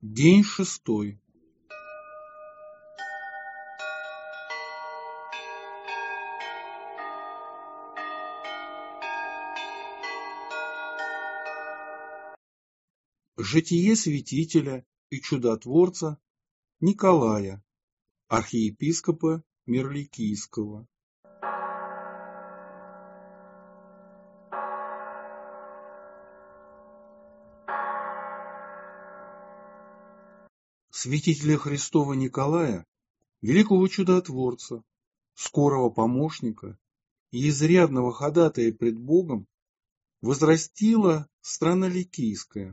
День 6. Житие святителя и чудотворца Николая, архиепископа Мирликийского. Святителя Христова Николая, великого чудотворца, скорого помощника и изрядного ходатая пред Богом, возрастила страна Ликийская.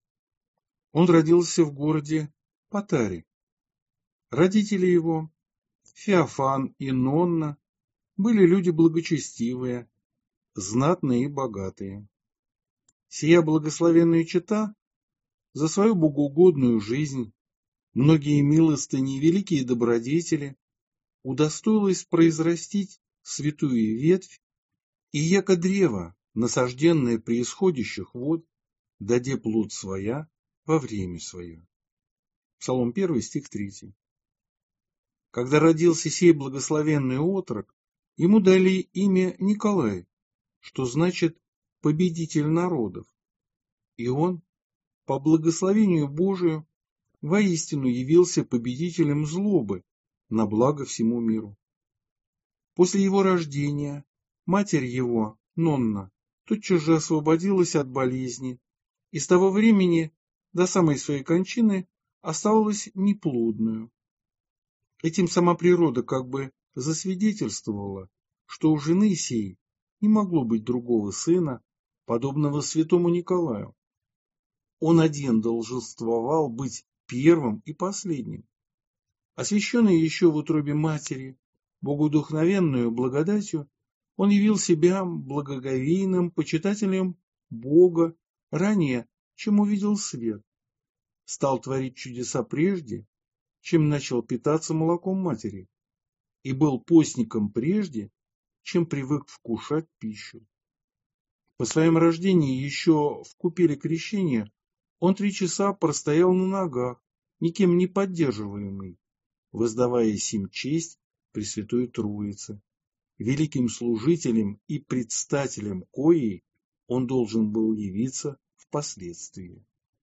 Он родился в городе Патаре. Родители его, Феофан и Нонна, были люди благочестивые, знатные и богатые. Сия благословенная чета за свою богоугодную жизнь, многие милостыни и великие добродетели удостоилась произрастить святую ветвь, и яко древо, насажденное при исходящих вод, даде плод своя во время свое. Псалом 1, стих 3. Когда родился сей благословенный отрок, ему дали имя Николай, что значит победитель народов. И он, по благословению Божию, воистину явился победителем злобы на благо всему миру. После его рождения матерь его, Нонна, тотчас же освободилась от болезни и с того времени до самой своей кончины оставалась неплодную. Этим сама природа как бы засвидетельствовала, что у жены сей не могло быть другого сына, подобного святому Николаю. Он один долженствовал быть первым и последним. Освященный еще в утробе матери, богодухновенную благодатью, он явил себя благоговейным почитателем Бога ранее, чем увидел свет. Стал творить чудеса прежде, чем начал питаться молоком матери, и был постником прежде, чем привык вкушать пищу. По своем рождении еще в купеле крещения он 3 часа простоял на ногах, никем не поддерживаемый, воздавая сим честь Пресвятой Троице, великим служителем и предстателем коей он должен был явиться впоследствии.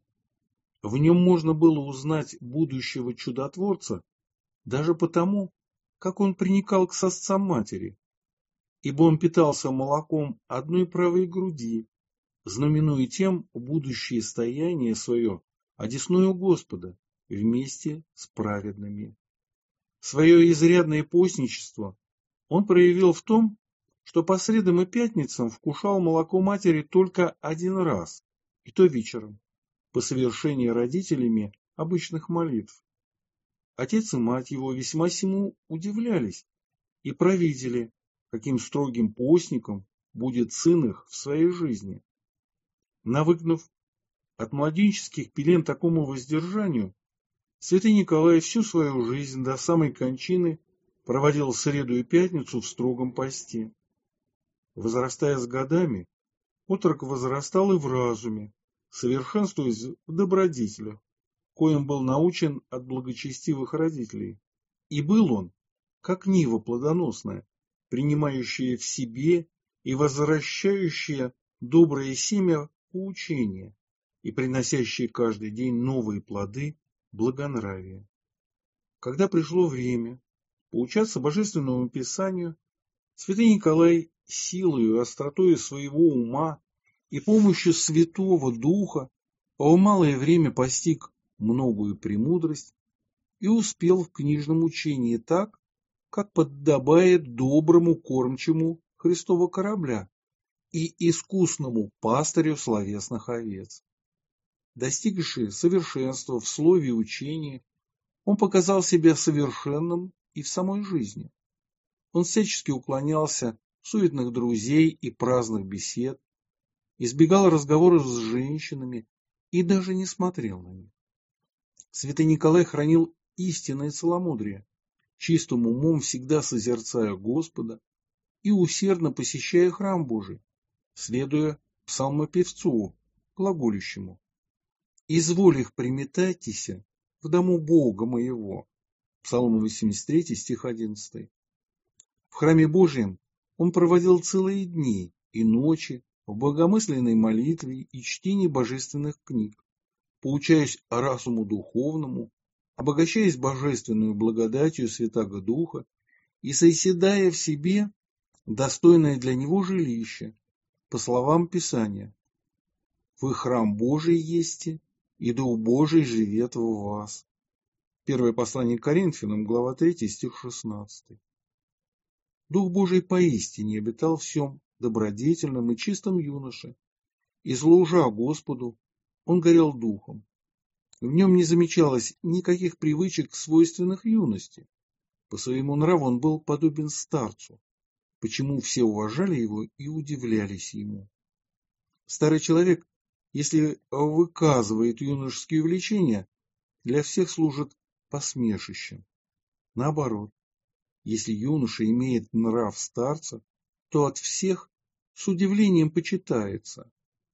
В нем можно было узнать будущего чудотворца даже потому, как он приникал к сосцам матери, ибо он питался молоком одной правой груди, знаменуя тем будущее стояние свое одесную Господа вместе с праведными. Свое изрядное постничество он проявил в том, что по средам и пятницам вкушал молоко матери только один раз, и то вечером, по совершении родителями обычных молитв. Отец и мать его весьма сему удивлялись и провидели, каким строгим постником будет сын их в своей жизни. Навыкнув от младенческих пелен такому воздержанию, святый Николай всю свою жизнь до самой кончины проводил среду и пятницу в строгом посте. Возрастая с годами, отрок возрастал и в разуме, совершенствуясь в добродетелях, коим был научен от благочестивых родителей. И был он, как нива плодоносная, принимающая в себе и возвращающая доброе семя поучения и приносящая каждый день новые плоды благонравия. Когда пришло время поучаться Божественному Писанию, святый Николай силою и остротою своего ума и помощью Святого Духа в малое время постиг многую премудрость и успел в книжном учении так, как подобает доброму кормчему Христова корабля и искусному пастырю словесных овец. Достигший совершенства в слове и учении, он показал себя совершенным и в самой жизни. Он всячески уклонялся от суетных друзей и праздных бесед, избегал разговоров с женщинами и даже не смотрел на них. Святый Николай хранил истинное целомудрие, чистым умом всегда созерцая Господа и усердно посещая храм Божий, следуя псалмопевцу, глаголющему: изволь их приметайтеся в дому Бога моего. Псалом 83, стих 11. В храме Божьем он проводил целые дни и ночи в богомысленной молитве и чтении божественных книг, поучаясь разуму духовному, обогащаясь божественную благодатью Святаго Духа и соседая в себе достойное для него жилище, по словам Писания: «Вы храм Божий есте, и Дух Божий живет в вас». Первое послание к Коринфянам, глава 3, стих 16. Дух Божий поистине обитал в всем добродетельном и чистом юноше, и, служа Господу, он горел духом. В нем не замечалось никаких привычек, свойственных юности. По своему нраву он был подобен старцу, почему все уважали его и удивлялись ему. Старый человек, если выказывает юношеские увлечения, для всех служит посмешищем. Наоборот, если юноша имеет нрав старца, то от всех с удивлением почитается.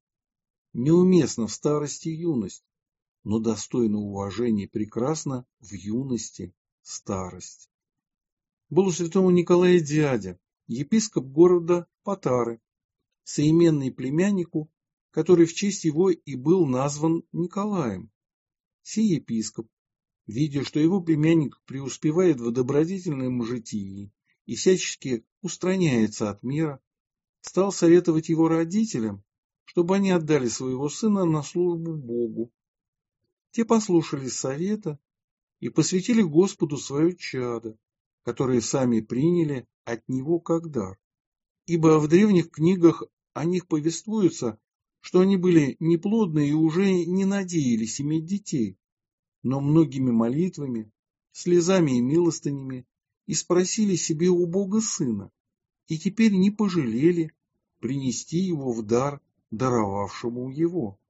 Неуместна в старости юность, но достойна уважения и прекрасна в юности старость. Был у святого Николая дядя, епископ города Патары, соименный племяннику, который в честь его и был назван Николаем. Сей епископ, видя, что его племянник преуспевает в добродетельном житии и всячески устраняется от мира, стал советовать его родителям, чтобы они отдали своего сына на службу Богу. Те послушались совета и посвятили Господу свое чадо, которое сами приняли от него как дар. Ибо в древних книгах о них повествуется, что они были неплодны и уже не надеялись иметь детей, но многими молитвами, слезами и милостынями испросили себе у Бога сына, и теперь не пожалели принести его в дар даровавшему его.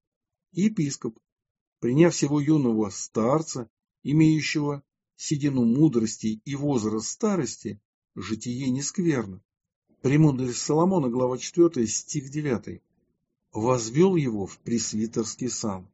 Епископ, приняв сего юного старца, имеющего седину мудрости и возраст старости, житие не скверно. Премудрость Соломона, глава 4, стих 9. Возвел его в пресвитерский сан.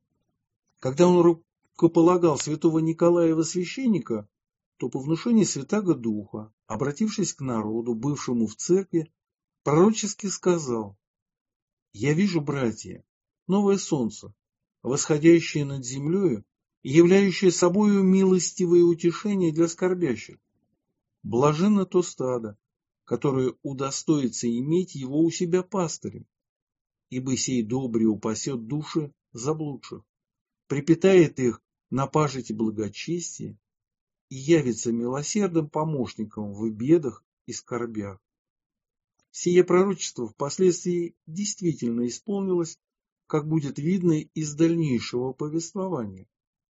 Когда он рукополагал святого Николая во священника, то по внушению Святаго Духа, обратившись к народу, бывшему в церкви, пророчески сказал: «Я вижу, братья, новое солнце, восходящее над землею и являющее собою милостивое утешение для скорбящих. Блаженно то стадо, которое удостоится иметь его у себя пастырем, ибо сей добрый упасет души заблудших, припитает их на пажити благочестия и явится милосердным помощником в бедах и скорбях». Сие пророчество впоследствии действительно исполнилось, как будет видно из дальнейшего повествования.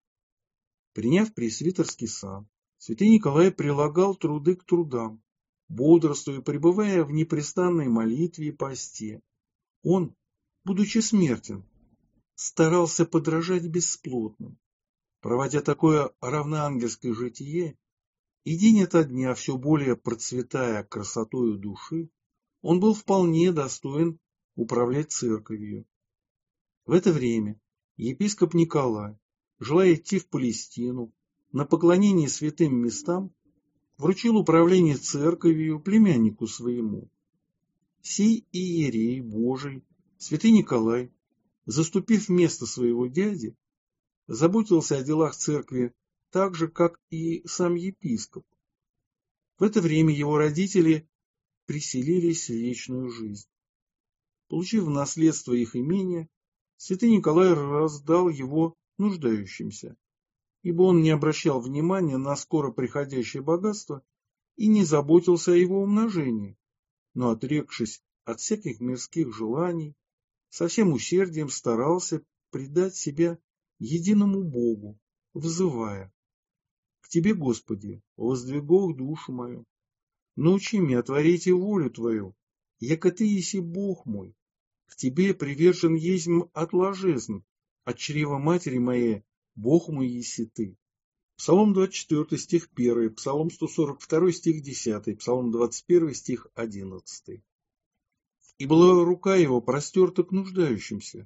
Приняв пресвитерский сан, святый Николай прилагал труды к трудам, бодрствуя, пребывая в непрестанной молитве и посте. Он, будучи смертен, старался подражать бесплотным, проводя такое равноангельское житие, и день ото дня все более процветая красотою души, он был вполне достоин управлять церковью. В это время епископ Николай, желая идти в Палестину на поклонение святым местам, вручил управление церковью племяннику своему. Сей иерей Божий, святый Николай, заступив место своего дяди, заботился о делах церкви так же, как и сам епископ. В это время его родители приселились в вечную жизнь. Получив в наследство их имение, святый Николай раздал его нуждающимся, ибо он не обращал внимания на скоро приходящее богатство и не заботился о его умножении, но, отрекшись от всяких мирских желаний, со всем усердием старался предать себя единому Богу, взывая: «К Тебе, Господи, воздвигу душу мою, научи меня творить и волю Твою, яко Ты еси Бог мой, к Тебе привержен есмь от ложезн, от чрева матери моей, Бог мой еси Ты». Псалом 24, стих 1, Псалом 142, стих 10, Псалом 21, стих 11. «И была рука его простерта к нуждающимся,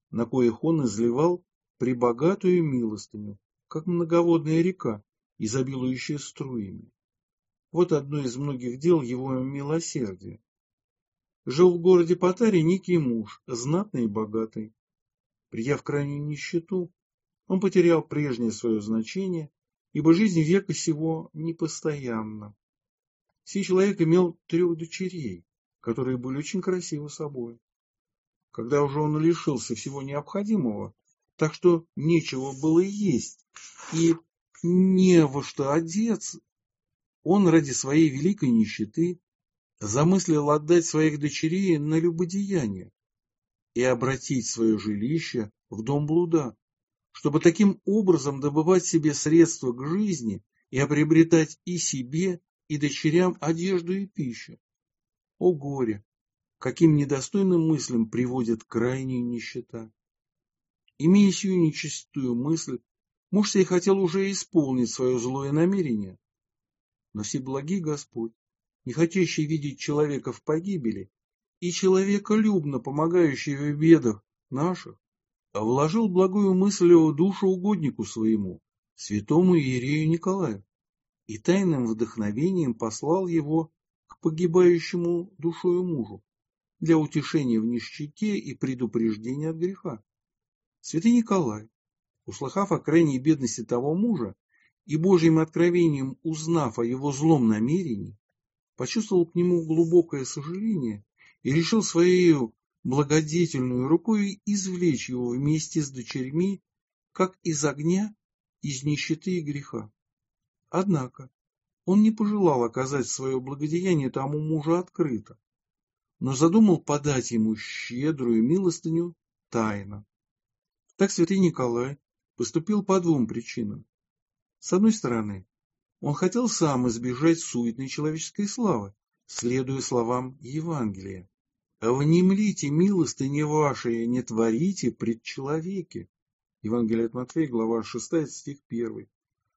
на коих он изливал пребогатую милостыню, как многоводная река, изобилующая струями. Вот одно из многих дел его милосердия. Жил в городе Патаре некий муж, знатный и богатый. Придя в крайнюю нищету, он потерял прежнее свое значение, ибо жизнь века сего непостоянна. Сей человек имел 3 дочерей, которые были очень красивы собой. Когда уже он лишился всего необходимого, так что нечего было есть и не во что одеться, он ради своей великой нищеты замыслил отдать своих дочерей на любодеяние и обратить свое жилище в дом блуда, чтобы таким образом добывать себе средства к жизни и приобретать и себе, и дочерям одежду и пищу. О горе! Каким недостойным мыслям приводит крайняя нищета. Имея сию нечистую мысль, муж сей хотел уже исполнить свое злое намерение. Но всеблагий Господь, не хотящий видеть человека в погибели и человеколюбно помогающий в бедах наших, вложил благую мысль в душу угоднику своему, святому иерею Николаю, и тайным вдохновением послал его к погибающему душою мужу для утешения в нищете и предупреждения от греха. Святый Николай, услыхав о крайней бедности того мужа и Божьим откровением узнав о его злом намерении, почувствовал к нему глубокое сожаление и решил своей благодетельной рукой извлечь его вместе с дочерьми, как из огня, из нищеты и греха. Однако он не пожелал оказать свое благодеяние тому мужу открыто, но задумал подать ему щедрую милостыню тайно. Так святый Николай поступил по 2 причинам. С одной стороны, он хотел сам избежать суетной человеческой славы, следуя словам Евангелия. «Внемлите милостыни ваши, не творите пред человеки». Евангелие от Матфея, глава 6, стих 1.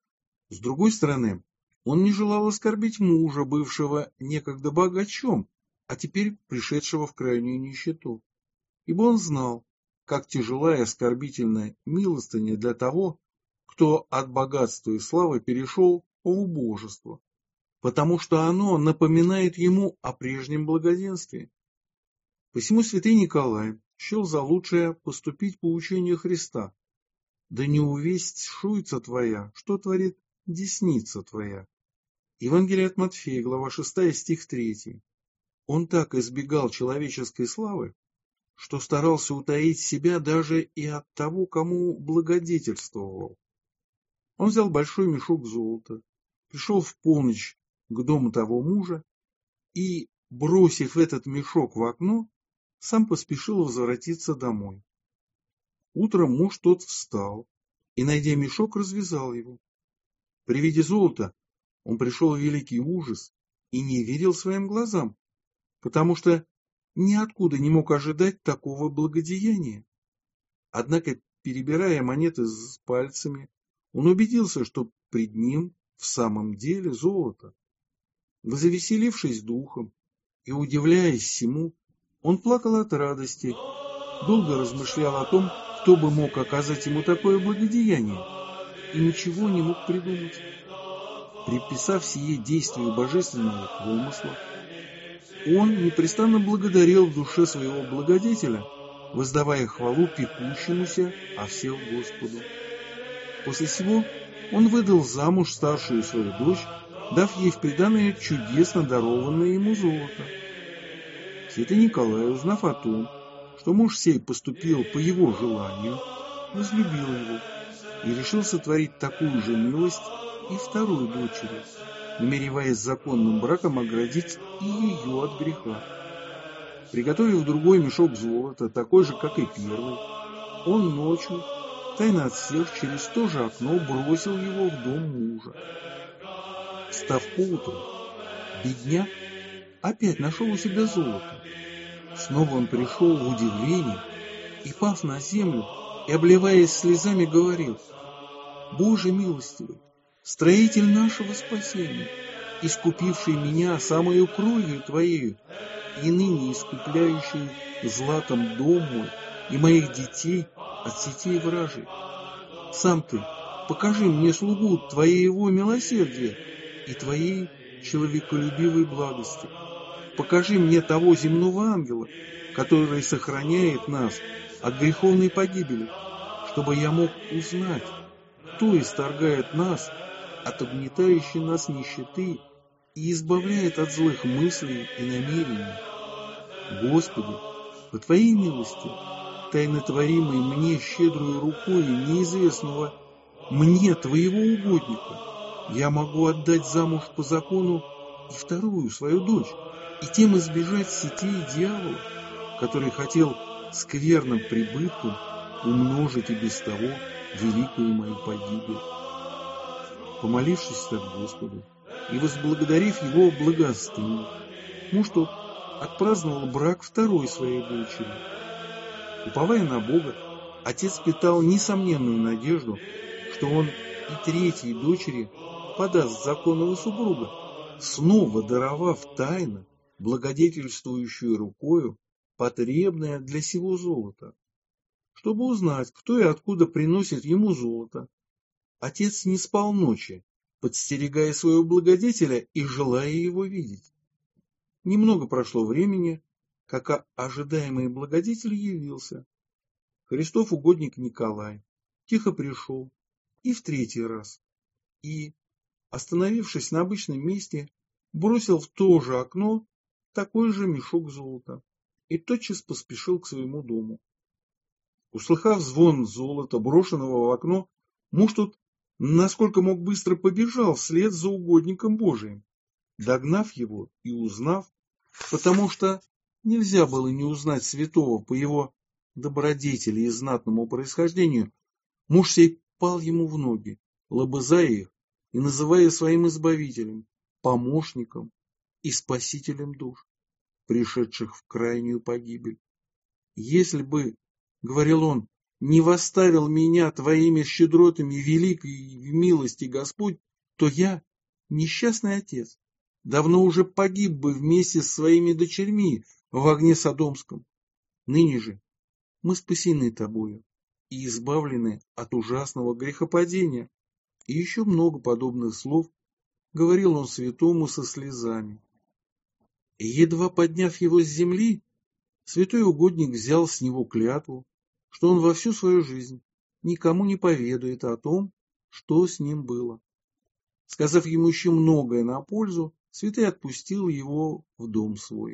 С другой стороны, он не желал оскорбить мужа, бывшего некогда богачом, а теперь пришедшего в крайнюю нищету, ибо он знал, как тяжела и оскорбительна милостыня для того, кто от богатства и славы перешел в убожество, потому что оно напоминает ему о прежнем благоденствии. Посему святый Николай счел за лучшее поступить по учению Христа. Да не увесть шуйца твоя, что творит десница твоя. Евангелие от Матфея, глава 6, стих 3. Он так избегал человеческой славы, что старался утаить себя даже и от того, кому благодетельствовал. Он взял большой мешок золота, пришел в полночь к дому того мужа и, бросив этот мешок в окно, сам поспешил возвратиться домой. Утром муж тот встал и, найдя мешок, развязал его. При виде золота он пришел в великий ужас и не верил своим глазам, потому что ниоткуда не мог ожидать такого благодеяния. Однако, перебирая монеты с пальцами, он убедился, что пред ним в самом деле золото. Завеселившись духом и удивляясь всему, он плакал от радости, долго размышлял о том, кто бы мог оказать ему такое благодеяние, и ничего не мог придумать. Приписав сие действию божественного промысла, он непрестанно благодарил в душе своего благодетеля, воздавая хвалу пекущемуся о всех Господу. После сего он выдал замуж старшую свою дочь, дав ей в приданое чудесно дарованное ему золото. Святый Николай, узнав о том, что муж сей поступил по его желанию, возлюбил его и решил сотворить такую же милость и второй дочери, намереваясь законным браком оградить и ее от греха. Приготовив другой мешок золота, такой же, как и первый, он ночью, тайно отсев через то же окно, бросил его в дом мужа. Встав поутру, бедняк опять нашел у себя золото. Снова он пришел в удивление и, пав на землю и обливаясь слезами, говорил: «Боже милостивый, строитель нашего спасения, искупивший меня самою кровью Твоею и ныне искупляющий златом дом мой, и моих детей от сетей вражьих. Сам ты покажи мне слугу твоего милосердия и твоей человеколюбивой благости. Покажи мне того земного ангела, который сохраняет нас от греховной погибели, чтобы я мог узнать, кто исторгает нас от угнетающей нас нищеты и избавляет от злых мыслей и намерений. Господи, по Твоей милости, тайнотворимой мне щедрую рукой неизвестного мне, Твоего угодника, я могу отдать замуж по закону и вторую свою дочь, и тем избежать сетей дьявола, который хотел скверным прибытком умножить и без того великую мою погибель. Помолившись так Господу и возблагодарив Его благостыню, муж тот отпраздновал брак второй своей дочери. Уповая на Бога, отец питал несомненную надежду, что он и третьей дочери подаст законного супруга, снова даровав тайно благодетельствующую рукою потребное для сего золота. Чтобы узнать, кто и откуда приносит ему золото, отец не спал ночи, подстерегая своего благодетеля и желая его видеть. Немного прошло времени, как ожидаемый благодетель явился. Христов угодник Николай тихо пришел и в третий раз, и, остановившись на обычном месте, бросил в то же окно такой же мешок золота и тотчас поспешил к своему дому. Услыхав звон золота, брошенного в окно, муж тут, насколько мог, быстро побежал вслед за угодником Божиим. Догнав его и узнав, потому что нельзя было не узнать святого по его добродетели и знатному происхождению, муж сей пал ему в ноги, лобызая их и называя своим избавителем, помощником и спасителем душ, пришедших в крайнюю погибель. Если бы, говорил он, не восставил меня твоими щедротами великой в милости Господь, то я, несчастный отец, давно уже погиб бы вместе с своими дочерьми в огне Содомском. Ныне же мы спасены тобою и избавлены от ужасного грехопадения. И еще много подобных слов говорил он святому со слезами. И едва подняв его с земли, святой угодник взял с него клятву, что он во всю свою жизнь никому не поведает о том, что с ним было. Сказав ему еще многое на пользу, святой отпустил его в дом свой.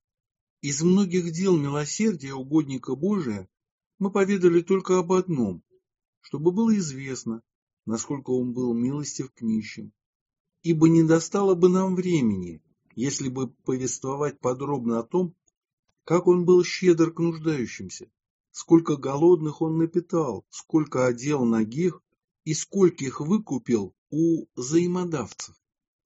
Из многих дел милосердия угодника Божия мы поведали только об одном, чтобы было известно, насколько он был милостив к нищим. Ибо не достало бы нам времени, если бы повествовать подробно о том, как он был щедр к нуждающимся, сколько голодных он напитал, сколько одел нагих и скольких выкупил у взаимодавцев.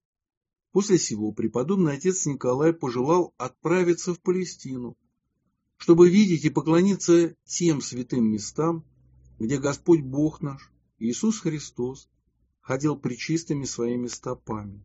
После сего преподобный отец Николай пожелал отправиться в Палестину, чтобы видеть и поклониться тем святым местам, где Господь Бог наш, Иисус Христос, ходил пречистыми своими стопами.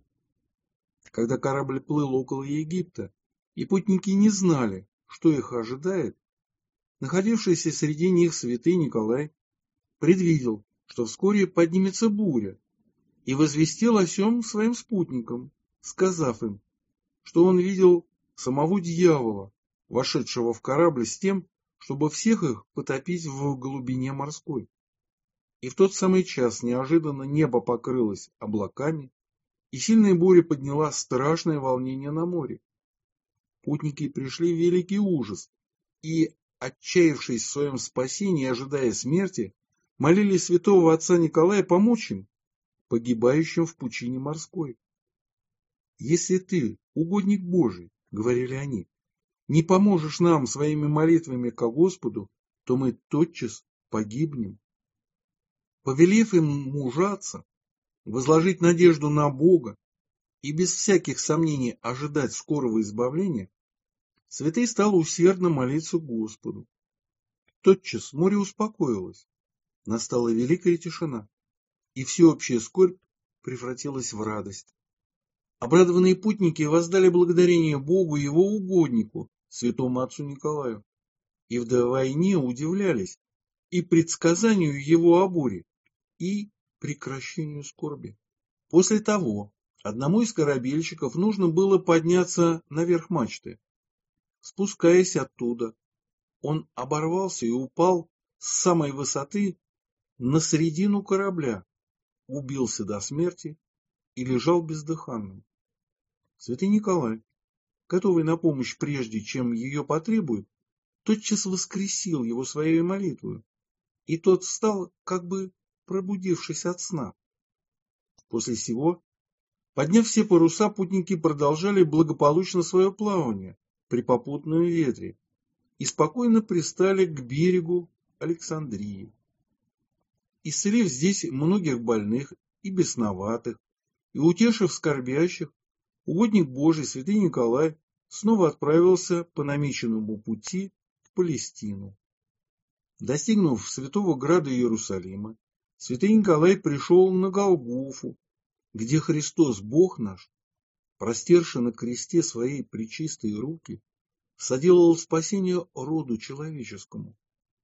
Когда корабль плыл около Египта, и путники не знали, что их ожидает, находившийся среди них святый Николай предвидел, что вскоре поднимется буря, и возвестил о сем своим спутникам, сказав им, что он видел самого дьявола, вошедшего в корабль с тем, чтобы всех их потопить в глубине морской. И в тот самый час неожиданно небо покрылось облаками, и сильная буря подняла страшное волнение на море. Путники пришли в великий ужас и, отчаявшись в своем спасении, ожидая смерти, молили святого отца Николая помочь им, погибающим в пучине морской. «Если ты, угодник Божий, — говорили они, — не поможешь нам своими молитвами ко Господу, то мы тотчас погибнем». Повелев им мужаться, возложить надежду на Бога и без всяких сомнений ожидать скорого избавления, святый стал усердно молиться Господу. Тотчас море успокоилось, настала великая тишина, и всеобщая скорбь превратилась в радость. Обрадованные путники воздали благодарение Богу и его угоднику, святому отцу Николаю. и вдвойне удивлялись и предсказанию его о буре, и прекращению скорби. После того одному из корабельщиков нужно было подняться наверх мачты. Спускаясь оттуда, он оборвался и упал с самой высоты на середину корабля, убился до смерти и лежал бездыханным. Святый Николай, готовый на помощь прежде, чем ее потребуют, тотчас воскресил его своей молитвой, и тот встал, как бы пробудившись от сна. После сего, подняв все паруса, путники продолжали благополучно свое плавание при попутном ветре и спокойно пристали к берегу Александрии. Исцелив здесь многих больных и бесноватых, и утешив скорбящих, угодник Божий святый Николай снова отправился по намеченному пути в Палестину. Достигнув святого града Иерусалима, святый Николай пришел на Голгофу, где Христос, Бог наш, простерши на кресте свои пречистые руки, соделал спасение роду человеческому.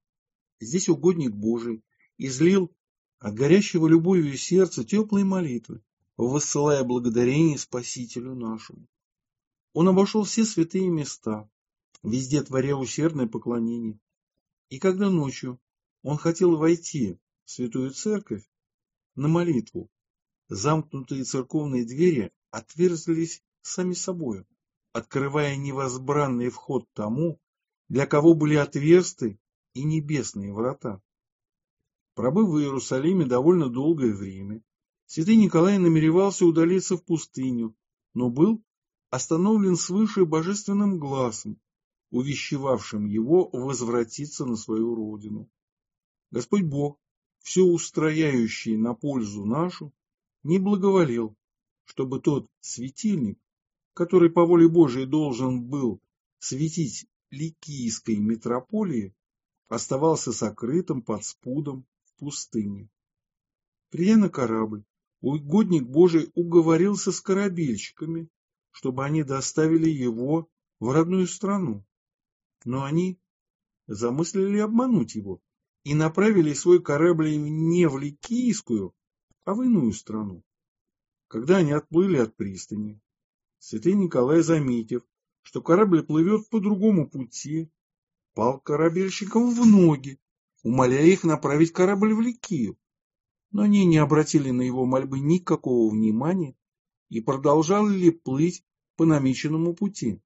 Здесь угодник Божий излил от горящего любовью сердца теплые молитвы, воссылая благодарение Спасителю нашему. Он обошел все святые места, везде творя усердное поклонение. И когда ночью он хотел войти в святую церковь на молитву, замкнутые церковные двери отверзлись сами собою, открывая невозбранный вход тому, для кого были отверсты и небесные врата. Пробыв в Иерусалиме довольно долгое время, святый Николай намеревался удалиться в пустыню, но был остановлен свыше божественным гласом, увещевавшим его возвратиться на свою родину. Господь Бог, все устрояющий на пользу нашу, не благоволел, чтобы тот светильник, который по воле Божией должен был светить Ликийской митрополии, оставался сокрытым под спудом в пустыне. Придя на корабль, угодник Божий уговорился с корабельщиками, чтобы они доставили его в родную страну. Но они замыслили обмануть его и направили свой корабль не в Ликийскую, а в иную страну. Когда они отплыли от пристани, святый Николай, заметив, что корабль плывет по другому пути, пал корабельщикам в ноги, умоляя их направить корабль в Ликию. Но они не обратили на его мольбы никакого внимания и продолжали плыть по намеченному пути.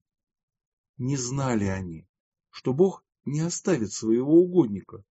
Не знали они, что Бог не оставит своего угодника.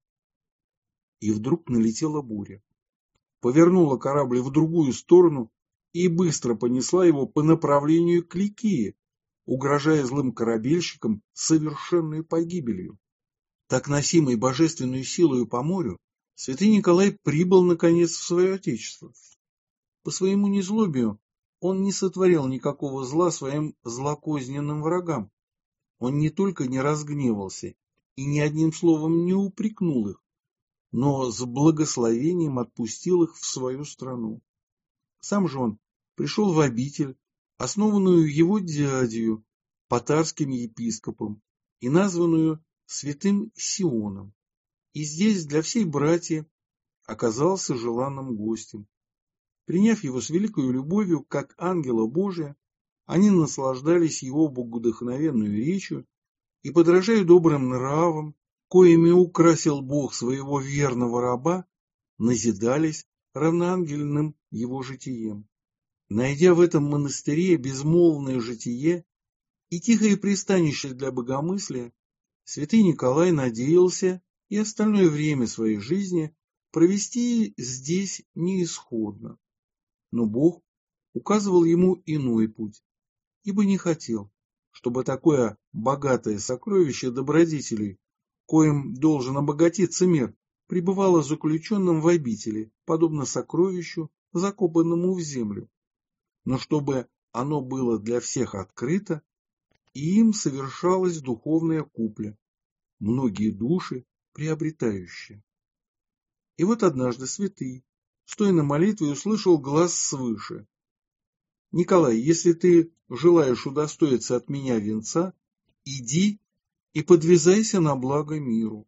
И вдруг налетела буря, повернула корабль в другую сторону и быстро понесла его по направлению к Ликии, угрожая злым корабельщикам совершенной погибелью. Так носимый божественной силою по морю, святый Николай прибыл наконец в свое отечество. По своему незлобию он не сотворил никакого зла своим злокозненным врагам. Он не только не разгневался и ни одним словом не упрекнул их, но с благословением отпустил их в свою страну. Сам же он пришел в обитель, основанную его дядею, потарским епископом, и названную святым Сионом, и здесь для всей братьи оказался желанным гостем. Приняв его с великой любовью, как ангела Божия, они наслаждались его богодухновенную речью и, подражая добрым нравам, коими украсил Бог своего верного раба, назидались равноангельным его житием. Найдя в этом монастыре безмолвное житие и тихое пристанище для богомыслия, святый Николай надеялся и остальное время своей жизни провести здесь неисходно. Но Бог указывал ему иной путь, ибо не хотел, чтобы такое богатое сокровище добродетелей, коим должен обогатиться мир, пребывало заключенным в обители, подобно сокровищу, закопанному в землю, но чтобы оно было для всех открыто, и им совершалась духовная купля, многие души приобретающие. И вот однажды святый, стоя на молитве, услышал глас свыше: «Николай, если ты желаешь удостоиться от меня венца, иди и подвязайся на благо миру.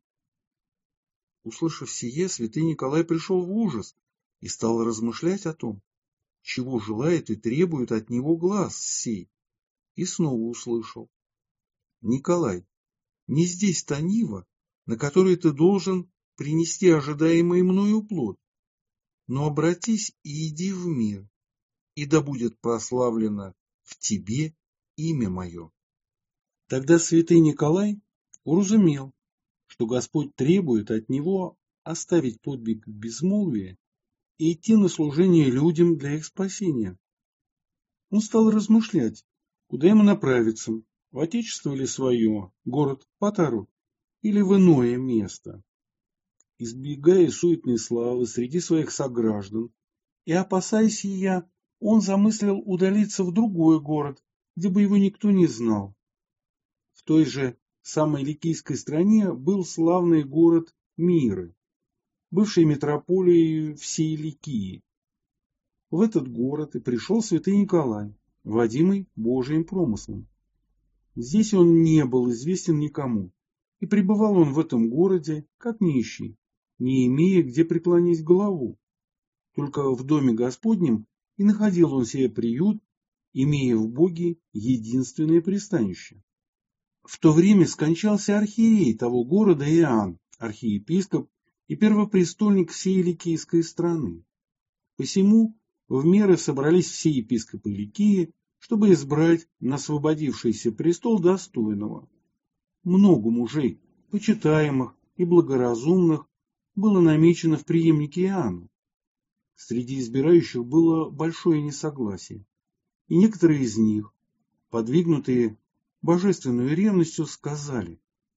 Услышав сие, святый Николай пришел в ужас и стал размышлять о том, чего желает и требует от него глаз сей, и снова услышал: Николай, не здесь та нива, на которой ты должен принести ожидаемый мною плод, но обратись и иди в мир, и да будет прославлено в тебе имя мое. Тогда святый Николай уразумел, что Господь требует от него оставить подвиг безмолвия и идти на служение людям для их спасения. Он стал размышлять, куда ему направиться, в отечество ли свое, город Патару, или в иное место. Избегая суетной славы среди своих сограждан и опасаясь сия, он замыслил удалиться в другой город, где бы его никто не знал. В той же самой ликийской стране был славный город Миры, бывший метрополией всей Ликии. В этот город и пришел святый Николай, водимый Божиим промыслом. Здесь он не был известен никому, и пребывал он в этом городе как нищий, не имея где преклонить голову. Только в доме Господнем и находил он себе приют, имея в Боге единственное пристанище. В то время скончался архиерей того города Иоанн, архиепископ и первопрестольник всей Ликийской страны. Посему в Миры собрались все епископы Ликии, чтобы избрать на освободившийся престол достойного. Много мужей, почитаемых и благоразумных, было намечено в преемнике Иоанна. Среди избирающих было большое несогласие, и некоторые из них, подвигнутые божественной ревностью, сказали: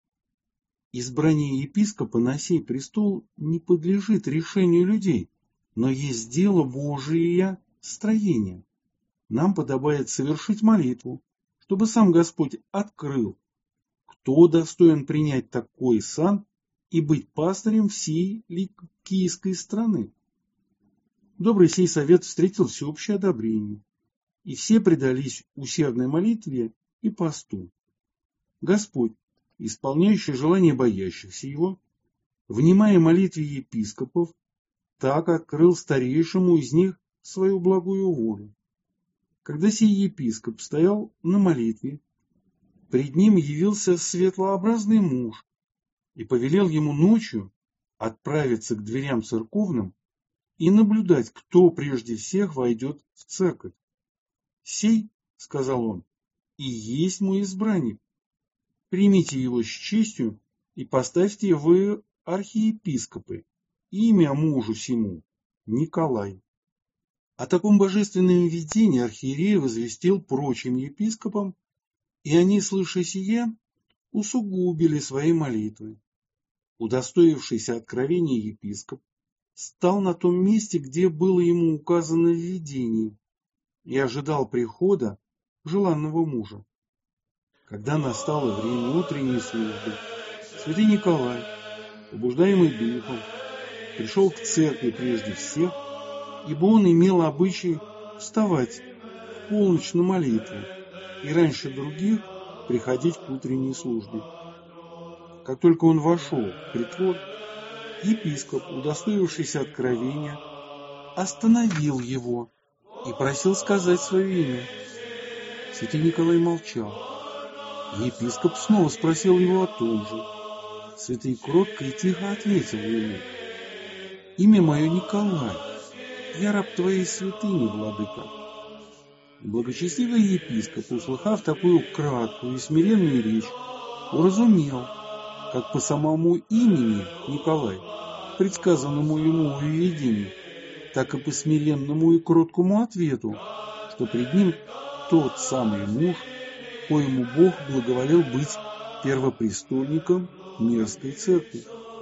избрание епископа на сей престол не подлежит решению людей, но есть дело Божие строения. Нам подобает совершить молитву, чтобы сам Господь открыл, кто достоин принять такой сан и быть пастырем всей Ликийской страны. Добрый сей совет встретил всеобщее одобрение, и все предались усердной молитве и посту. Господь, исполняющий желания боящихся его, внимая молитве епископов, так открыл старейшему из них свою благую волю. Когда сей епископ стоял на молитве, пред ним явился светлообразный муж и повелел ему ночью отправиться к дверям церковным и наблюдать, кто прежде всех войдет в церковь. «Сей, — сказал он, — и есть мой избранник. Примите его с честью и поставьте вы архиепископы, имя мужу сему — Николай». О таком божественном видении архиерей возвестил прочим епископам, и они, слыша сие, усугубили свои молитвы. Удостоившийся откровения епископ стал на том месте, где было ему указано в видении, и ожидал прихода желанного мужа. Когда настало время утренней службы, святый Николай, побуждаемый духом, пришел к церкви прежде всех, ибо он имел обычай вставать в полночь на молитву и раньше других приходить к утренней службе. Как только он вошел в притвор, епископ, удостоившийся откровения, остановил его и просил сказать свое имя. Святый Николай молчал. Епископ снова спросил его о том же. Святый кротко и тихо ответил ему: «Имя мое Николай, я раб твоей святыни, владыка». Благочестивый епископ, услыхав такую краткую и смиренную речь, уразумел, как по самому имени Николай, предсказанному ему в видении, так и по смиренному и кроткому ответу, что пред ним тот самый муж, коему Бог благоволил быть первопрестольником Мирской церкви.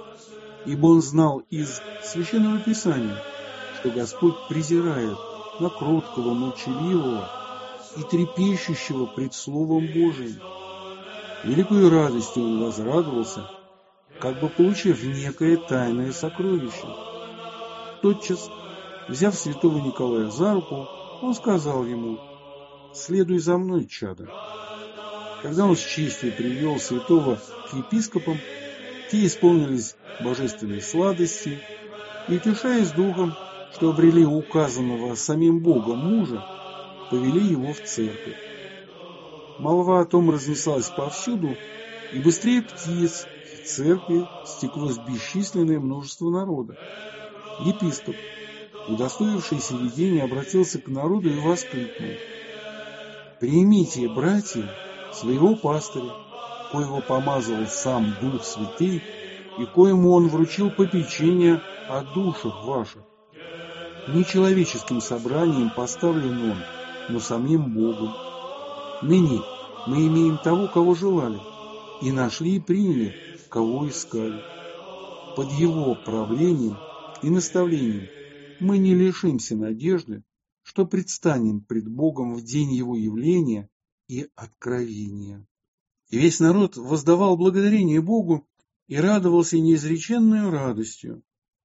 Ибо он знал из Священного Писания, что Господь презирает на кроткого, молчаливого и трепещущего пред Словом Божиим. Великою радостью он возрадовался, как бы получив некое тайное сокровище. Тотчас, взяв святого Николая за руку, он сказал ему: «Следуй за мной, чадо». Когда он с честью привел святого к епископам, те исполнились божественной сладости и, утешаясь духом, что обрели указанного самим Богом мужа, повели его в церковь. Молва о том разнеслась повсюду, и быстрее птиц в церкви стеклось бесчисленное множество народа. Епископ, удостоившийся видения, обратился к народу и воскликнул: «Примите, братья, своего пастыря, коего помазал сам Дух Святый, и коему он вручил попечение о душах ваших. Не человеческим собранием поставлен он, но самим Богом. Ныне мы имеем того, кого желали, и нашли и приняли, кого искали. Под его правлением и наставлением мы не лишимся надежды, что предстанем пред Богом в день его явления и откровения». И весь народ воздавал благодарение Богу и радовался неизреченной радостью.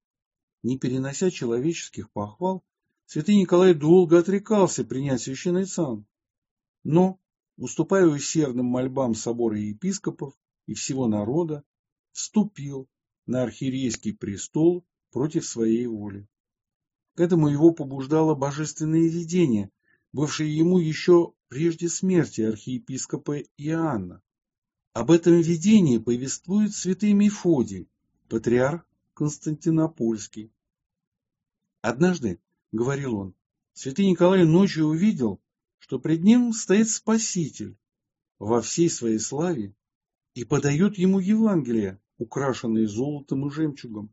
Не перенося человеческих похвал, святый Николай долго отрекался принять священный сан, но, уступая усердным мольбам собора епископов и всего народа, вступил на архиерейский престол против своей воли. К этому его побуждало божественное видение, бывшее ему еще прежде смерти архиепископа Иоанна. Об этом видении повествует святый Мефодий, патриарх Константинопольский. «Однажды, — говорил он, — святый Николай ночью увидел, что пред ним стоит Спаситель во всей своей славе и подает ему Евангелие, украшенное золотом и жемчугом.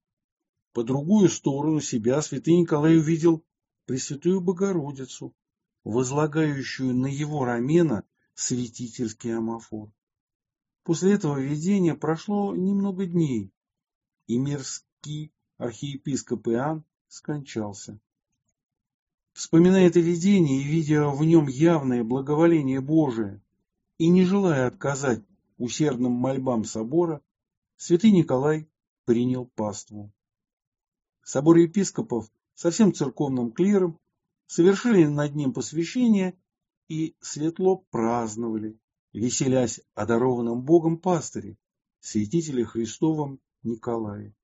По другую сторону себя святый Николай увидел Пресвятую Богородицу, возлагающую на его рамена святительский амафор. После этого видения прошло немного дней, и мирский архиепископ Иоанн скончался. Вспоминая это видение и видя в нем явное благоволение Божие, и не желая отказать усердным мольбам собора, святый Николай принял паству. Собор епископов со всем церковным клиром совершили над ним посвящение и светло праздновали, веселясь о дарованном Богом пастыре, святителе Христовом Николае.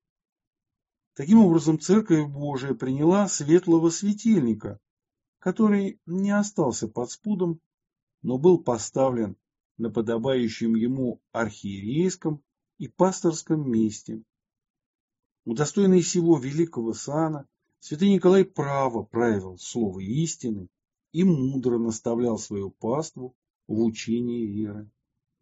Таким образом, Церковь Божия приняла светлого светильника, который не остался под спудом, но был поставлен на подобающем ему архиерейском и пасторском месте. Удостоенный сего великого сана, святый Николай право правил слово истины и мудро наставлял свою паству в учении веры.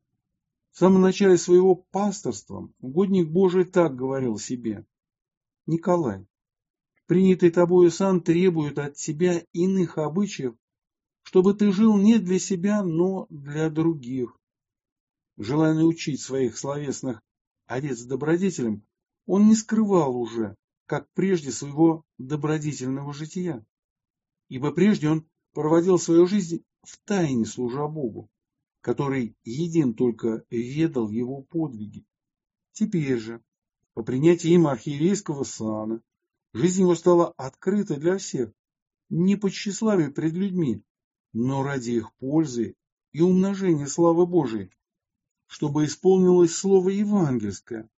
В самом начале своего пасторства угодник Божий так говорил себе: «Николай, принятый тобою сан требует от тебя иных обычаев, чтобы ты жил не для себя, но для других». Желая научить своих словесных овец добродетелям, он не скрывал уже, как прежде, своего добродетельного жития, ибо прежде он проводил свою жизнь в тайне, служа Богу, который един только ведал его подвиги. Теперь же, по принятии им архиерейского сана, жизнь его стала открыта для всех, не по тщеславию пред людьми, но ради их пользы и умножения славы Божией, чтобы исполнилось слово евангельское.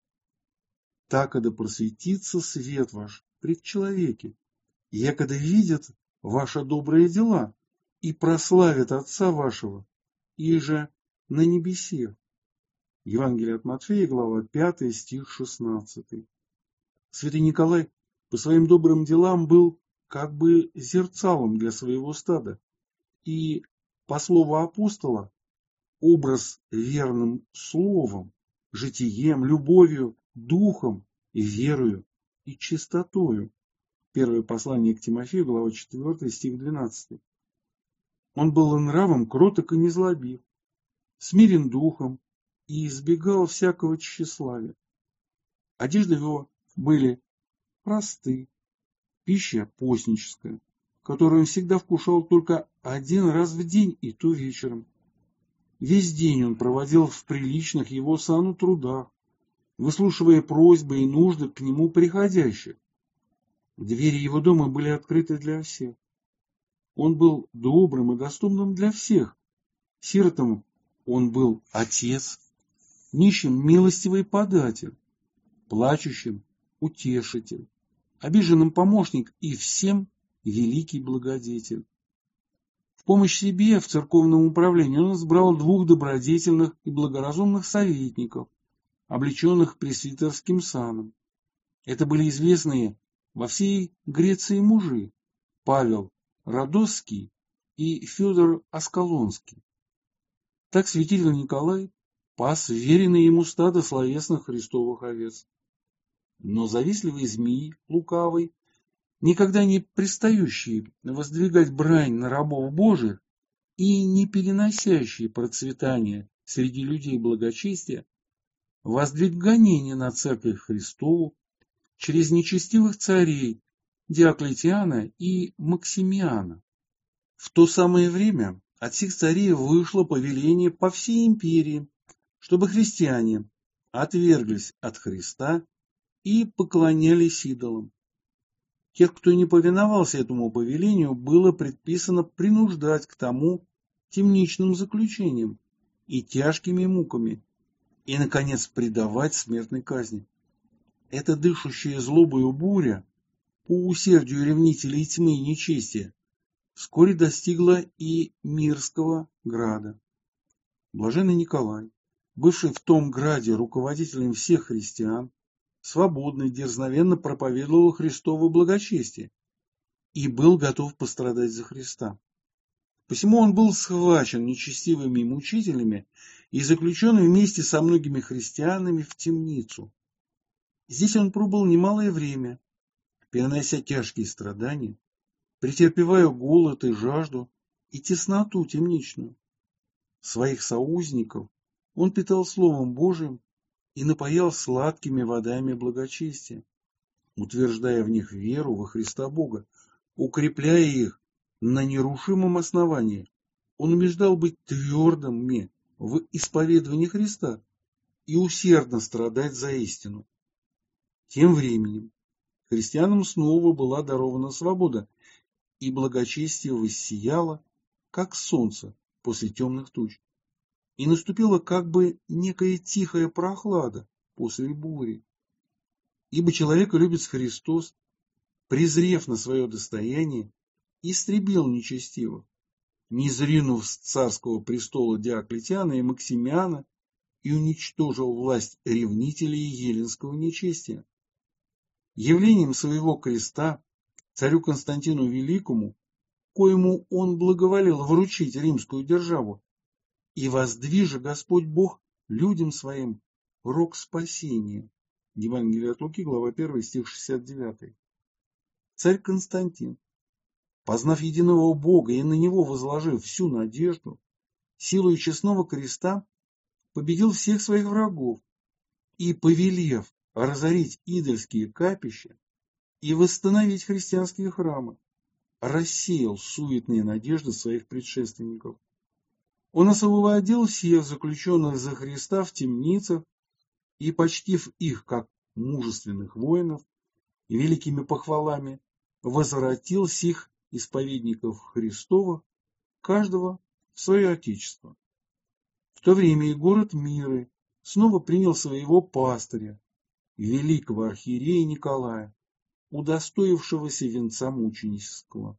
Так да просветится свет ваш пред человеке, якогда видят ваши добрые дела и прославят Отца вашего, иже на небесе. Евангелие от Матфея, глава 5, стих 16. Святый Николай по своим добрым делам был как бы зерцалом для своего стада, и, по слову апостола, образ верным словом, житием, любовью, духом, верою и чистотою. Первое послание к Тимофею, глава 4, стих 12. Он был нравом кроток и незлобив, смирен духом и избегал всякого тщеславия. Одежды его были просты, пища постническая, которую он всегда вкушал только один раз в день, и то вечером. Весь день он проводил в приличных его сану трудах, выслушивая просьбы и нужды к нему приходящих. Двери его дома были открыты для всех. Он был добрым и доступным для всех, сиротам Он был отец, нищим милостивый податель, плачущим утешитель, обиженным помощник и всем великий благодетель. В помощь себе в церковном управлении он избрал 2 добродетельных и благоразумных советников, облеченных пресвитерским саном. Это были известные во всей Греции мужи Павел Радосский и Федор Аскалонский. Так святитель Николай пас веренное ему стадо словесных христовых овец. Но завистливый змей, лукавый, никогда не пристающий воздвигать брань на рабов Божьих и не переносящий процветание среди людей благочестия, воздвиг гонение на церковь Христову через нечестивых царей Диоклетиана и Максимиана. В то самое время от сих царей вышло повеление по всей империи, чтобы христиане отверглись от Христа и поклонялись идолам. Тех, кто не повиновался этому повелению, было предписано принуждать к тому темничным заключением и тяжкими муками, и, наконец, предавать смертной казни. Эта дышащая злобою буря, по усердию ревнителей тьмы и нечестия, вскоре достигла и Мирского града. Блаженный Николай, бывший в том граде руководителем всех христиан, свободно и дерзновенно проповедовал Христово благочестие и был готов пострадать за Христа. Посему он был схвачен нечестивыми мучителями и заключен вместе со многими христианами в темницу. Здесь он пробыл немалое время, перенося тяжкие страдания, претерпевая голод и жажду и тесноту темничную. Своих соузников он питал Словом Божиим и напоял сладкими водами благочестия, утверждая в них веру во Христа Бога, укрепляя их на нерушимом основании. Он убеждал быть твердыми в исповедовании Христа и усердно страдать за истину. Тем временем христианам снова была дарована свобода, и благочестие воссияло, как солнце после темных туч. И наступила как бы некая тихая прохлада после бури. Ибо человека любит Христос, презрев на свое достояние, истребил нечестивых, низвринув с царского престола Диоклетиана и Максимиана, и уничтожил власть ревнителей еленского нечестия. Явлением своего креста царю Константину Великому, коему он благоволил вручить римскую державу, и воздвижи Господь Бог людям своим рог спасения. Евангелие от Луки, глава 1, стих 69. Царь Константин, познав единого Бога и на него возложив всю надежду, силою честного креста победил всех своих врагов и, повелев разорить идольские капища и восстановить христианские храмы, рассеял суетные надежды своих предшественников. Он освободил всех заключенных за Христа в темницах и, почтив их как мужественных воинов, великими похвалами, возвратил сих исповедников Христова, каждого в свое отечество. В то время и город Миры снова принял своего пастыря, великого архиерея Николая, удостоившегося венца мученического.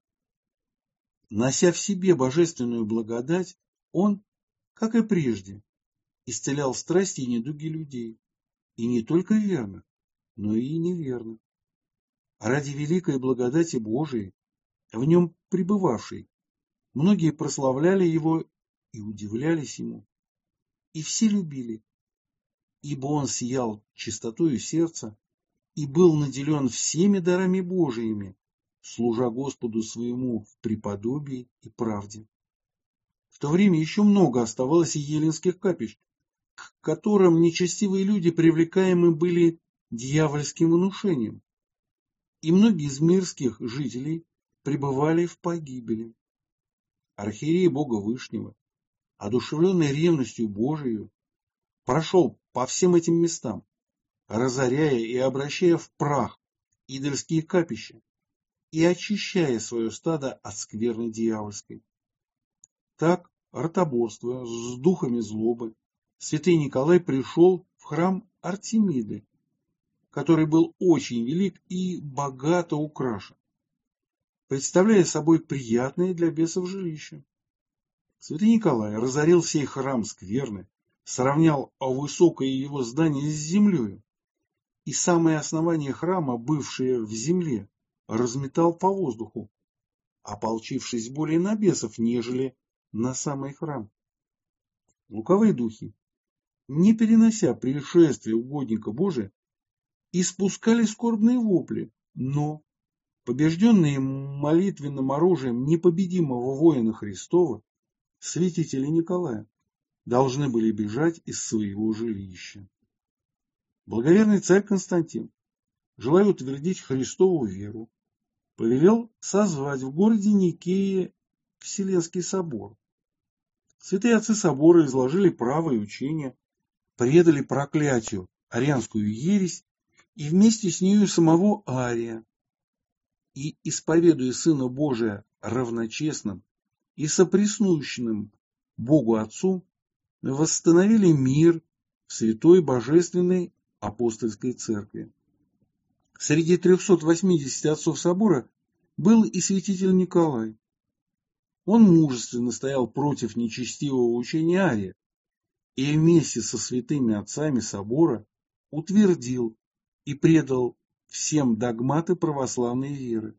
Нося в себе божественную благодать, он, как и прежде, исцелял страсти и недуги людей, и не только верных, но и неверных. Ради великой благодати Божией, в нем пребывавшей, многие прославляли его и удивлялись ему, и все любили, ибо он сиял чистотою сердца и был наделен всеми дарами Божиими, служа Господу своему в преподобии и правде. В то время еще много оставалось и еленских капищ, к которым нечестивые люди привлекаемы были дьявольским внушением, и многие из мирских жителей пребывали в погибели. Архиерей Бога Вышнего, одушевленный ревностью Божией, прошел по всем этим местам, разоряя и обращая в прах идольские капища и очищая свое стадо от скверны дьявольской. Так ротоборства с духами злобы, святый Николай пришел в храм Артемиды, который был очень велик и богато украшен, представляя собой приятное для бесов жилище. Святый Николай разорил сей храм скверны, сравнял высокое его здание с землею, и самое основание храма, бывшее в земле, разметал по воздуху, ополчившись более на бесов, нежели на самый храм. Лукавые духи, не перенося пришествия угодника Божия, испускали скорбные вопли, но, побежденные молитвенным оружием непобедимого воина Христова, святители Николая должны были бежать из своего жилища. Благоверный царь Константин, желая утвердить Христову веру, повелел созвать в городе Никее Вселенский собор. Святые отцы собора изложили право и учение, предали проклятию арианскую ересь и вместе с нею самого Ария, и, исповедуя Сына Божия равночестным и соприсущным Богу Отцу, восстановили мир в святой божественной апостольской церкви. Среди 380 отцов собора был и святитель Николай. Он мужественно стоял против нечестивого учения Ария и вместе со святыми отцами собора утвердил и предал всем догматы православной веры.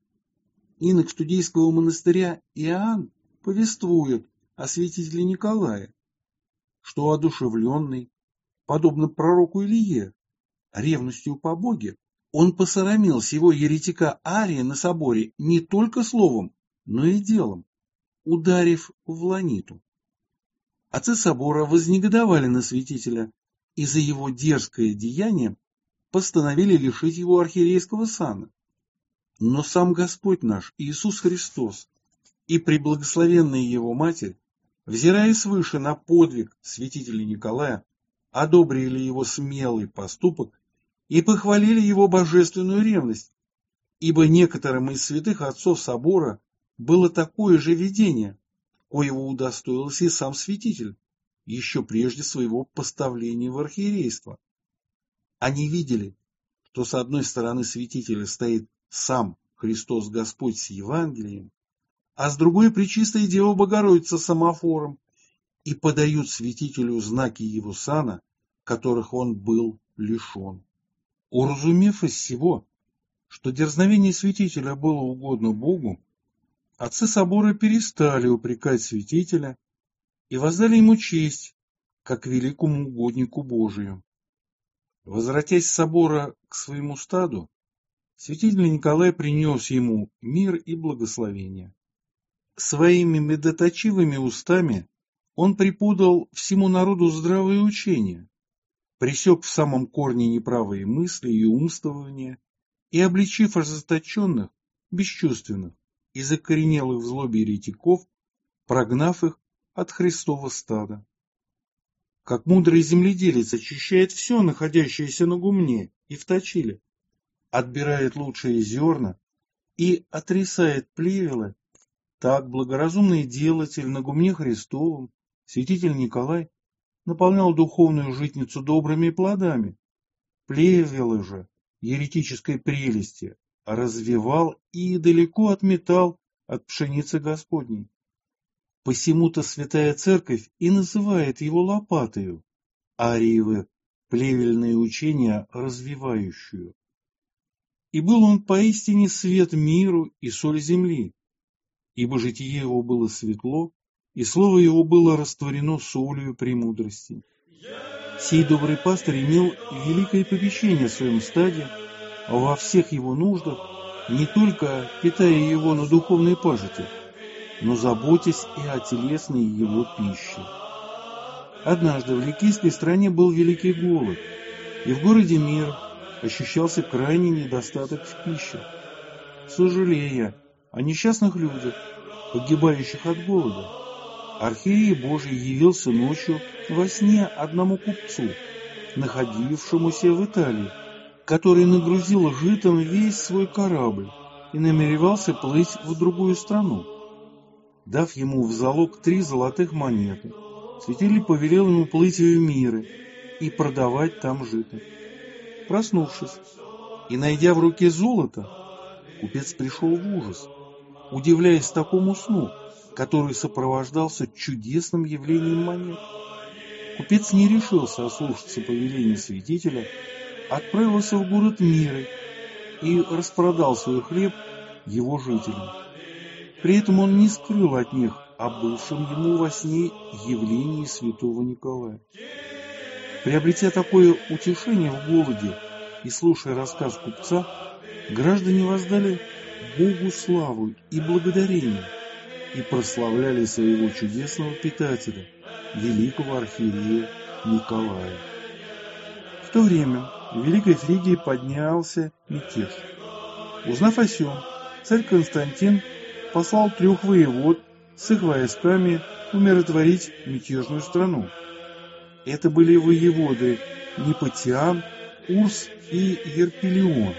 Инок Студейского монастыря Иоанн повествует о святителе Николае, что одушевленный, подобно пророку Илие, ревностью по Боге, он посрамил сего еретика Ария на соборе не только словом, но и делом, ударив в ланиту. Отцы собора вознегодовали на святителя и за его дерзкое деяние постановили лишить его архиерейского сана. Но сам Господь наш Иисус Христос и преблагословенная его Матерь, взирая свыше на подвиг святителя Николая, одобрили его смелый поступок и похвалили его божественную ревность, ибо некоторым из святых отцов собора было такое же видение, коего удостоился и сам святитель, еще прежде своего поставления в архиерейство. Они видели, что с одной стороны святителя стоит сам Христос Господь с Евангелием, а с другой Пречистая Дева Богородица с амафором, и подают святителю знаки его сана, которых он был лишен. Уразумев из всего, что дерзновение святителя было угодно Богу, отцы собора перестали упрекать святителя и воздали ему честь, как великому угоднику Божию. Возвратясь с собора к своему стаду, святитель Николай принес ему мир и благословение. Своими медоточивыми устами он преподал всему народу здравое учение, пресек в самом корне неправые мысли и умствования и, обличив ожесточенных, бесчувственных и закоренелых в злобе еретиков, прогнав их от Христова стада. Как мудрый земледелец очищает все, находящееся на гумне и в точиле, отбирает лучшие зерна и отрисает плевелы, так благоразумный делатель на гумне Христовом, святитель Николай, наполнял духовную житницу добрыми плодами, плевелы же еретической прелести развивал и далеко отметал от пшеницы Господней. Посему-то святая церковь и называет его лопатою, ариевы плевельные учения развивающую. И был он поистине свет миру и соль земли, ибо житие его было светло, и слово его было растворено солью премудрости. Сей добрый пастырь имел великое попечение в своем стаде, во всех его нуждах, не только питая его на духовной пажите, но заботясь и о телесной его пище. Однажды в ликийской стране был великий голод, и в городе Мир ощущался крайний недостаток в пище. Сожалея о несчастных людях, погибающих от голода, архиерей Божий явился ночью во сне одному купцу, находившемуся в Италии, который нагрузил житом весь свой корабль и намеревался плыть в другую страну. Дав ему в залог 3 золотых монеты, святитель повелел ему плыть в миры и продавать там жито. Проснувшись и найдя в руке золото, купец пришел в ужас, удивляясь такому сну, который сопровождался чудесным явлением монет. Купец не решился ослушаться повеления святителя, отправился в город Миры и распродал свой хлеб его жителям. При этом он не скрыл от них о бывшем ему во сне явлении святого Николая. Приобретя такое утешение в голоде и слушая рассказ купца, граждане воздали Богу славу и благодарение и прославляли своего чудесного питателя, великого архиерея Николая. В то время в Великой Фригии поднялся мятеж. Узнав о сем, царь Константин послал 3 воевод с их войсками умиротворить мятежную страну. Это были воеводы Непотиан, Урс и Ерпелион.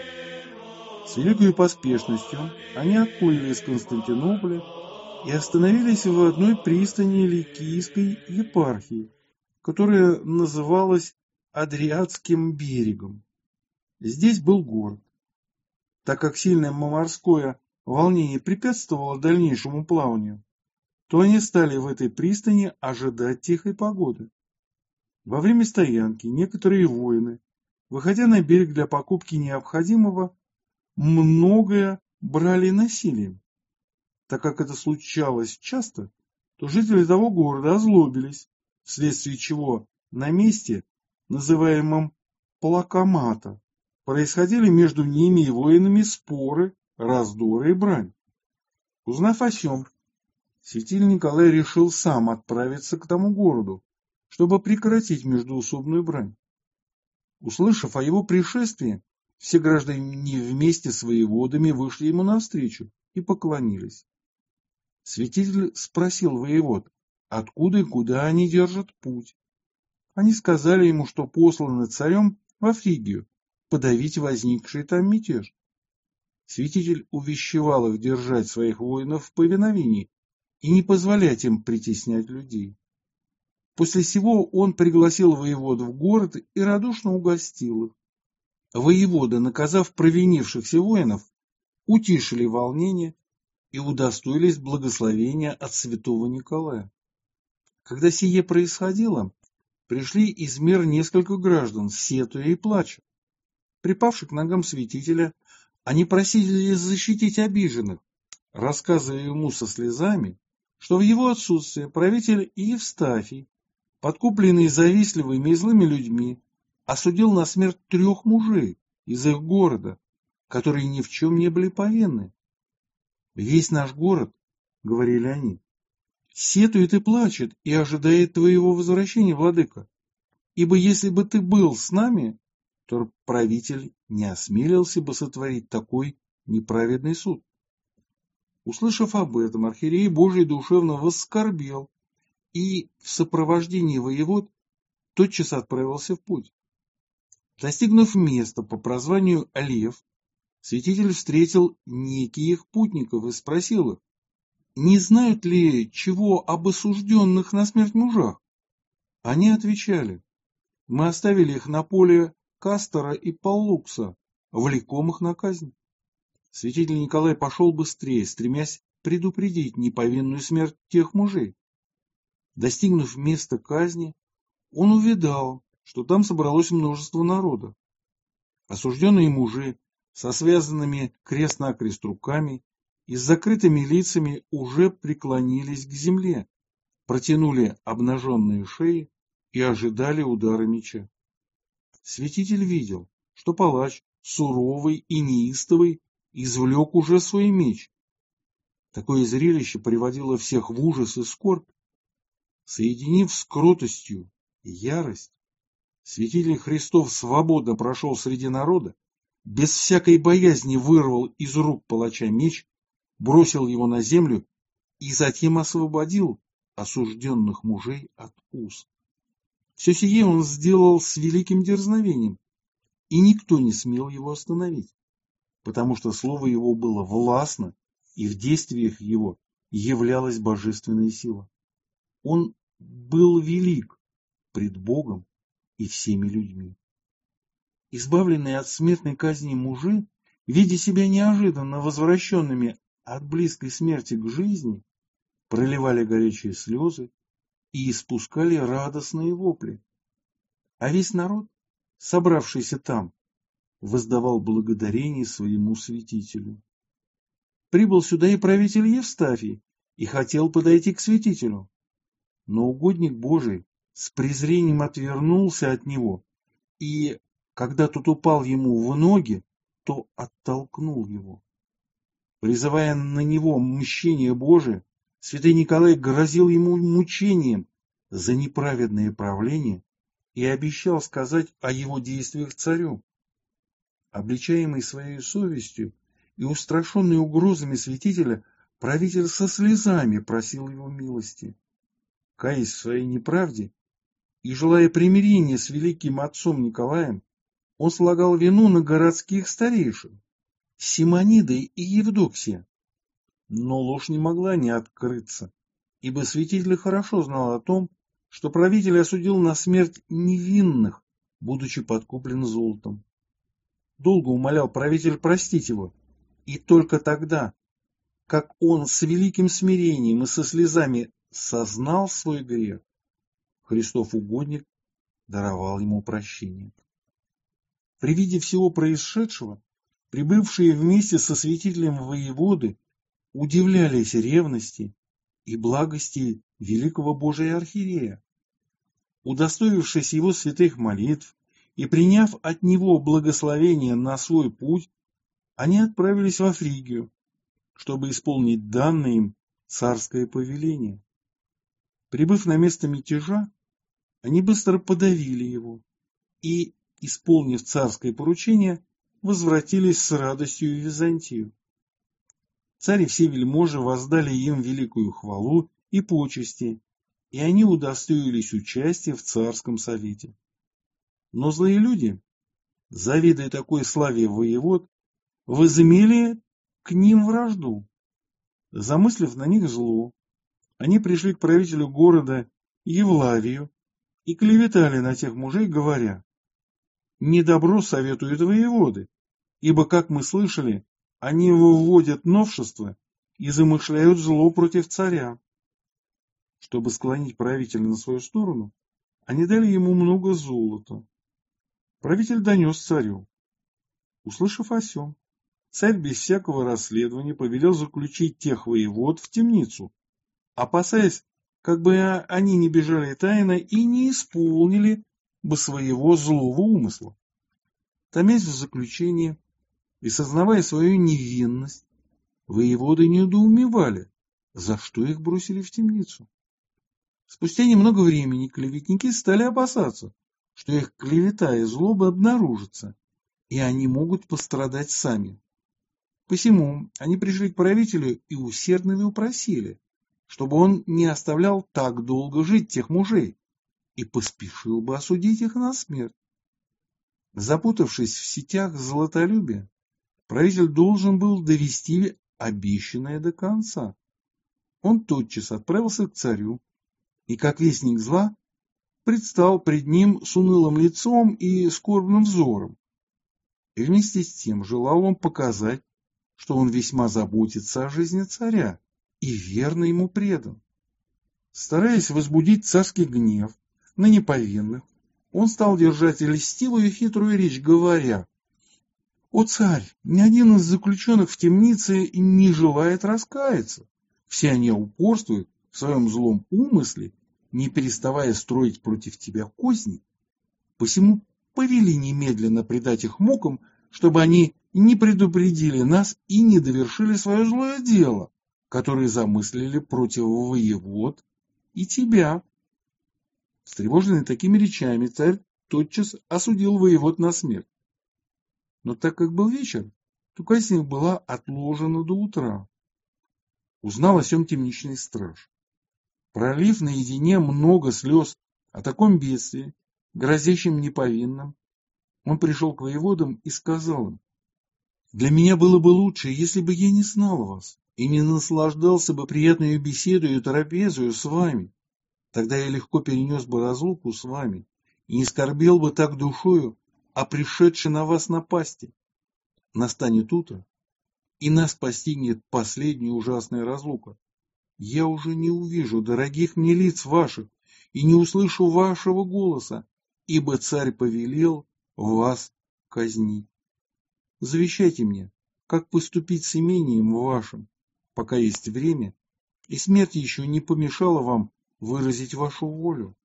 С великой поспешностью они отплыли из Константинополя и остановились в одной пристани Ликийской епархии, которая называлась Адриатским берегом. Здесь был город. Так как сильное морское волнение препятствовало дальнейшему плаванию, то они стали в этой пристани ожидать тихой погоды. Во время стоянки некоторые воины, выходя на берег для покупки необходимого, многое брали насилием. Так как это случалось часто, то жители того города озлобились, вследствие чего на месте, называемом Плакамата, происходили между ними и воинами споры, раздоры и брань. Узнав о сем, святитель Николай решил сам отправиться к тому городу, чтобы прекратить междоусобную брань. Услышав о его пришествии, все граждане вместе с воеводами вышли ему навстречу и поклонились. Святитель спросил воевод, откуда и куда они держат путь. Они сказали ему, что посланы царем во Фригию подавить возникший там мятеж. Святитель увещевал их держать своих воинов в повиновении и не позволять им притеснять людей. После сего он пригласил воевод в город и радушно угостил их. Воеводы, наказав провинившихся воинов, утишили волнение и удостоились благословения от святого Николая. Когда сие происходило, пришли из мир несколько граждан, сетуя и плача. Припавши к ногам святителя, они просили защитить обиженных, рассказывая ему со слезами, что в его отсутствие правитель Евстафий, подкупленный завистливыми и злыми людьми, осудил на смерть 3 мужей из их города, которые ни в чем не были повинны. «Весь наш город, — говорили они, — сетует и плачет и ожидает твоего возвращения, владыка, ибо если бы ты был с нами, то правитель не осмелился бы сотворить такой неправедный суд». Услышав об этом, архиерей Божий душевно воскорбел и в сопровождении воевод тотчас отправился в путь. Достигнув места по прозванию Лев, святитель встретил неких путников и спросил их, не знают ли чего об осужденных на смерть мужах. Они отвечали, мы оставили их на поле Кастора и Паллукса, влекомых на казнь. Святитель Николай пошел быстрее, стремясь предупредить неповинную смерть тех мужей. Достигнув места казни, он увидал, что там собралось множество народа. Осужденные мужи со связанными крест-накрест руками и с закрытыми лицами уже преклонились к земле, протянули обнаженные шеи и ожидали удара меча. Святитель видел, что палач, суровый и неистовый, извлек уже свой меч. Такое зрелище приводило всех в ужас и скорбь. Соединив с кротостью ярость, святитель Христов свободно прошел среди народа, без всякой боязни вырвал из рук палача меч, бросил его на землю и затем освободил осужденных мужей от уз. Все сие он сделал с великим дерзновением, и никто не смел его остановить, потому что слово его было властно, и в действиях его являлась божественная сила. Он был велик пред Богом и всеми людьми. Избавленные от смертной казни мужи, видя себя неожиданно возвращенными от близкой смерти к жизни, проливали горячие слезы и испускали радостные вопли. А весь народ, собравшийся там, воздавал благодарение своему святителю. Прибыл сюда и правитель Евстафий и хотел подойти к святителю. Но угодник Божий с презрением отвернулся от него, и, когда тот упал ему в ноги, то оттолкнул его. Призывая на него мщение Божие, святой Николай грозил ему мучением за неправедное правление и обещал сказать о его действиях царю. Обличаемый своей совестью и устрашенный угрозами святителя, правитель со слезами просил его милости. Каясь в своей неправде и желая примирения с великим отцом Николаем, он слагал вину на городских старейшин, Симонида и Евдоксия. Но ложь не могла не открыться, ибо святитель хорошо знал о том, что правитель осудил на смерть невинных, будучи подкуплен золотом. Долго умолял правитель простить его, и только тогда, как он с великим смирением и со слезами сознал свой грех, Христов угодник даровал ему прощение. При виде всего происшедшего, прибывшие вместе со святителем воеводы удивлялись ревности и благости великого Божия архиерея. Удостоившись его святых молитв и приняв от него благословение на свой путь, они отправились во Фригию, чтобы исполнить данное им царское повеление. Прибыв на место мятежа, они быстро подавили его и, исполнив царское поручение, возвратились с радостью в Византию. Царь и все вельможи воздали им великую хвалу и почести, и они удостоились участия в царском совете. Но злые люди, завидуя такой славе воевод, возымели к ним вражду. Замыслив на них зло, они пришли к правителю города Евлавию и клеветали на тех мужей, говоря: «Недобро советуют воеводы, ибо, как мы слышали, они вводят новшества и замышляют зло против царя». Чтобы склонить правителя на свою сторону, они дали ему много золота. Правитель донес царю. Услышав о сем, царь без всякого расследования повелел заключить тех воевод в темницу, опасаясь, как бы они не бежали тайно и не исполнили бы своего злого умысла. Томясь в заключении и сознавая свою невинность, воеводы недоумевали, за что их бросили в темницу. Спустя немного времени клеветники стали опасаться, что их клевета и злоба обнаружатся, и они могут пострадать сами. Посему они пришли к правителю и усердно его просили, чтобы он не оставлял так долго жить тех мужей и поспешил бы осудить их на смерть. Запутавшись в сетях золотолюбия, правитель должен был довести обещанное до конца. Он тотчас отправился к царю и, как вестник зла, предстал пред ним с унылым лицом и скорбным взором. И вместе с тем желал он показать, что он весьма заботится о жизни царя и верно ему предан. Стараясь возбудить царский гнев на неповинных, он стал держать льстивую и хитрую речь, говоря: «О царь, ни один из заключенных в темнице не желает раскаяться. Все они упорствуют в своем злом умысле, не переставая строить против тебя козни. Посему повели немедленно предать их мукам, чтобы они не предупредили нас и не довершили свое злое дело, которое замыслили против воевод и тебя». Встревоженный такими речами, царь тотчас осудил воевод на смерть. Но так как был вечер, то казнь их была отложена до утра. Узнал о сем темничный страж. Пролив наедине много слез о таком бедствии, грозящем неповинным, он пришел к воеводам и сказал им: «Для меня было бы лучше, если бы я не знал вас, и не наслаждался бы приятной беседой и трапезою с вами. Тогда я легко перенес бы разлуку с вами и не скорбел бы так душою о пришедшей на вас напасти. Настанет утро, и нас постигнет последняя ужасная разлука. Я уже не увижу дорогих мне лиц ваших и не услышу вашего голоса, ибо царь повелел вас казнить. Завещайте мне, как поступить с имением вашим, пока есть время, и смерть еще не помешала вам выразить вашу волю.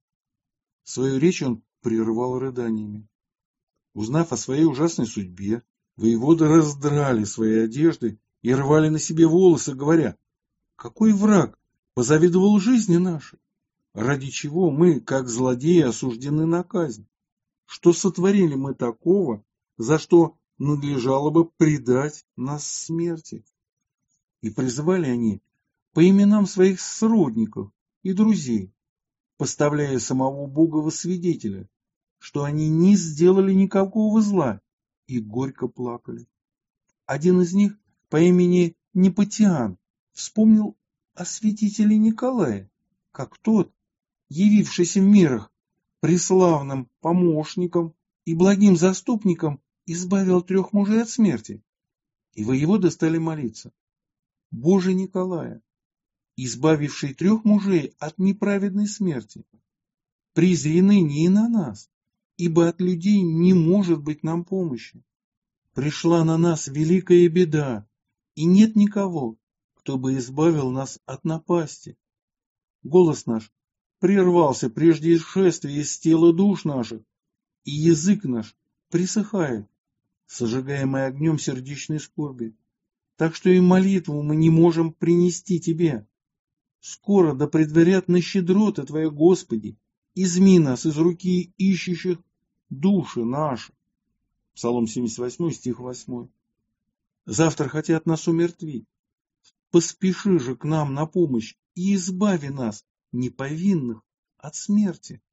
Свою речь он прервал рыданиями. Узнав о своей ужасной судьбе, воеводы раздрали свои одежды и рвали на себе волосы, говоря: какой враг позавидовал жизни нашей, ради чего мы, как злодеи, осуждены на казнь? Что сотворили мы такого, за что надлежало бы предать нас смерти? И призывали они по именам своих сродников и друзей, поставляя самого Бога во свидетеля, что они не сделали никакого зла, и горько плакали. Один из них по имени Непотиан вспомнил о святителе Николае, как тот, явившийся в мирах преславным помощником и благим заступником, избавил 3 мужей от смерти. И воеводы стали молиться: Боже Николая, избавивший 3 мужей от неправедной смерти, презри ныне и на нас, ибо от людей не может быть нам помощи. Пришла на нас великая беда, и нет никого, кто бы избавил нас от напасти. Голос наш прервался прежде шествия из тела душ наших, и язык наш присыхает, сожигаемый огнем сердечной скорби, так что и молитву мы не можем принести Тебе. Скоро да предварят на щедроты Твои, Господи, изми нас из руки ищущих души наши. Псалом 78, стих 8. Завтра хотят нас умертвить. Поспеши же к нам на помощь и избави нас, неповинных, от смерти.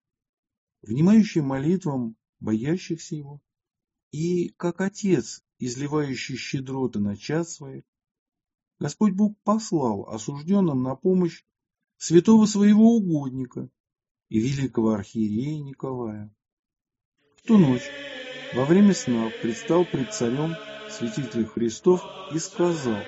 Внимающий молитвам боящихся Его, и как Отец, изливающий щедроты на чад своих, Господь Бог послал осужденным на помощь святого своего угодника и великого архиерея Николая. В ту ночь во время сна предстал пред царем святитель Христов и сказал: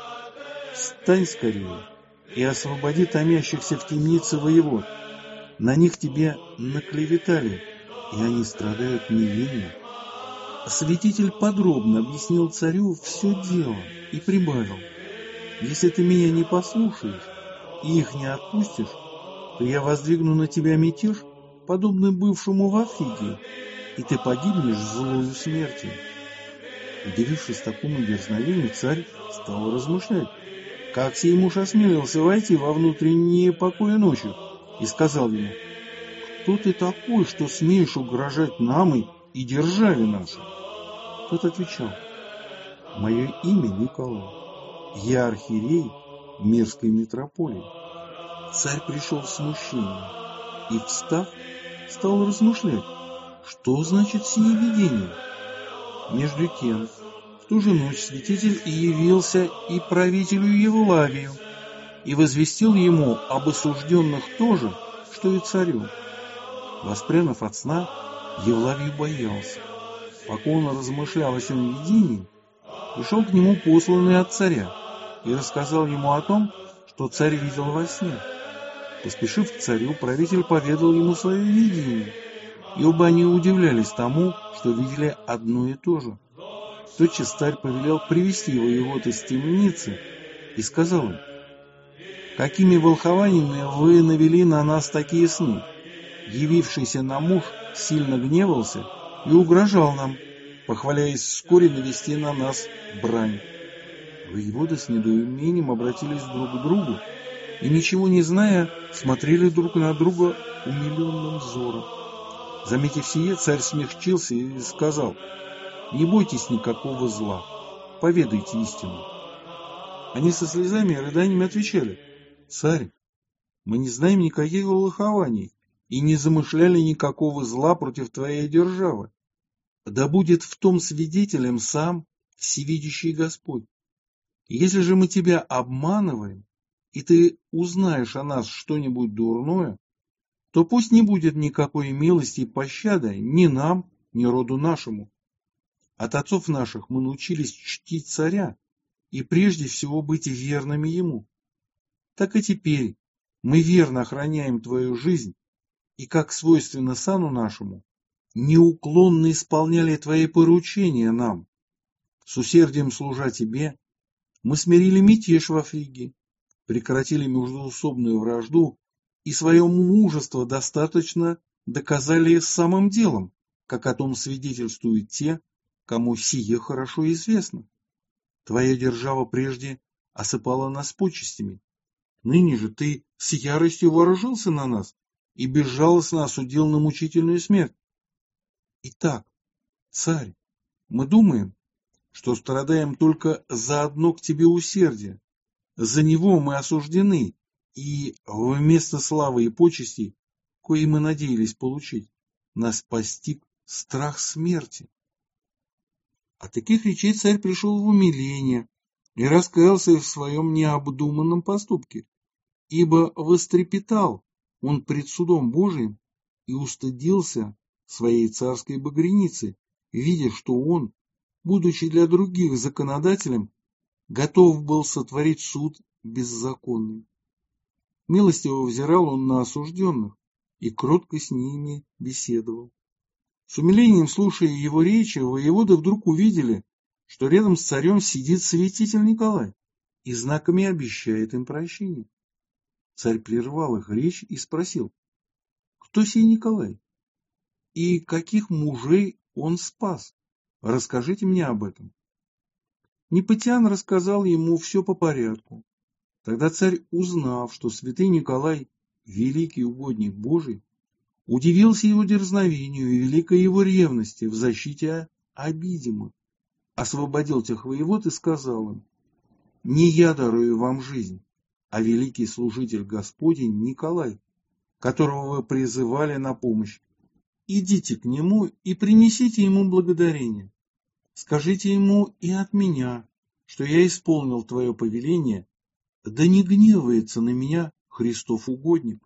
«Встань скорее и освободи томящихся в темнице воевод. На них тебе наклеветали, и они страдают невинно». Святитель подробно объяснил царю все дело и прибавил: «Если ты меня не послушаешь и их не отпустишь, то я воздвигну на тебя мятеж, подобный бывшему в Африкии, и ты погибнешь злою смертью». Удивившись такому дерзновению, царь стал размышлять, как сей муж осмелился войти во внутренние покои ночью, и сказал ему: «Кто ты такой, что смеешь угрожать нам и державе нашей?» Тот отвечал: «Мое имя Николай, я архиерей Мирской митрополии». Царь пришел в смущение и, встав, стал размышлять, что значит сие видение. Между тем, в ту же ночь святитель и явился и правителю Евлавию, и возвестил ему об осужденных то же, что и царю. Воспрянув от сна, Евлавий боялся. Пока он размышлял о сем видении, пришел к нему посланный от царя и рассказал ему о том, что царь видел во сне. Поспешив к царю, правитель поведал ему свое видение, и оба они удивлялись тому, что видели одно и то же. Тотчас царь повелел привести воевод из темницы и сказал им: «Какими волхованиями вы навели на нас такие сны? Явившийся нам муж сильно гневался и угрожал нам, похваляясь вскоре навести на нас брань». Воеводы с недоумением обратились друг к другу и, ничего не зная, смотрели друг на друга умиленным взором. Заметив сие, царь смягчился и сказал: «Не бойтесь никакого зла, поведайте истину». Они со слезами и рыданиями отвечали: «Царь, мы не знаем никаких волхований и не замышляли никакого зла против твоей державы. Да будет в том свидетелем сам всевидящий Господь». Если же мы тебя обманываем, и ты узнаешь о нас что-нибудь дурное, то пусть не будет никакой милости и пощады ни нам, ни роду нашему. От отцов наших мы научились чтить царя и прежде всего быть верными ему. Так и теперь мы верно охраняем твою жизнь и, как свойственно сану нашему, неуклонно исполняли твои поручения нам. С усердием служа тебе, мы смирили мятеж во Фриге, прекратили междоусобную вражду и свое мужество достаточно доказали самым делом, как о том свидетельствуют те, кому сие хорошо известно. Твоя держава прежде осыпала нас почестями. Ныне же ты с яростью вооружился на нас и безжалостно осудил на мучительную смерть. Итак, царь, мы думаем, что страдаем только за одно к тебе усердие. За него мы осуждены, и вместо славы и почестей, кои мы надеялись получить, нас постиг страх смерти. От таких речей царь пришел в умиление и раскаялся в своем необдуманном поступке, ибо вострепетал он пред судом Божиим и устыдился своей царской багряницы, видя, что он, будучи для других законодателем, готов был сотворить суд беззаконный. Милостиво взирал он на осужденных и кротко с ними беседовал. С умилением слушая его речи, воеводы вдруг увидели, что рядом с царем сидит святитель Николай и знаками обещает им прощение. Царь прервал их речь и спросил: кто сей Николай? И каких мужей он спас? Расскажите мне об этом. Непытян рассказал ему все по порядку. Тогда царь, узнав, что святый Николай — великий угодник Божий, удивился его дерзновению и великой его ревности в защите обидимых, освободил тех воевод и сказал им: не я дарую вам жизнь, а великий служитель Господень Николай, которого вы призывали на помощь. Идите к нему и принесите ему благодарение. Скажите ему и от меня, что я исполнил твое повеление, да не гневается на меня Христов угодник.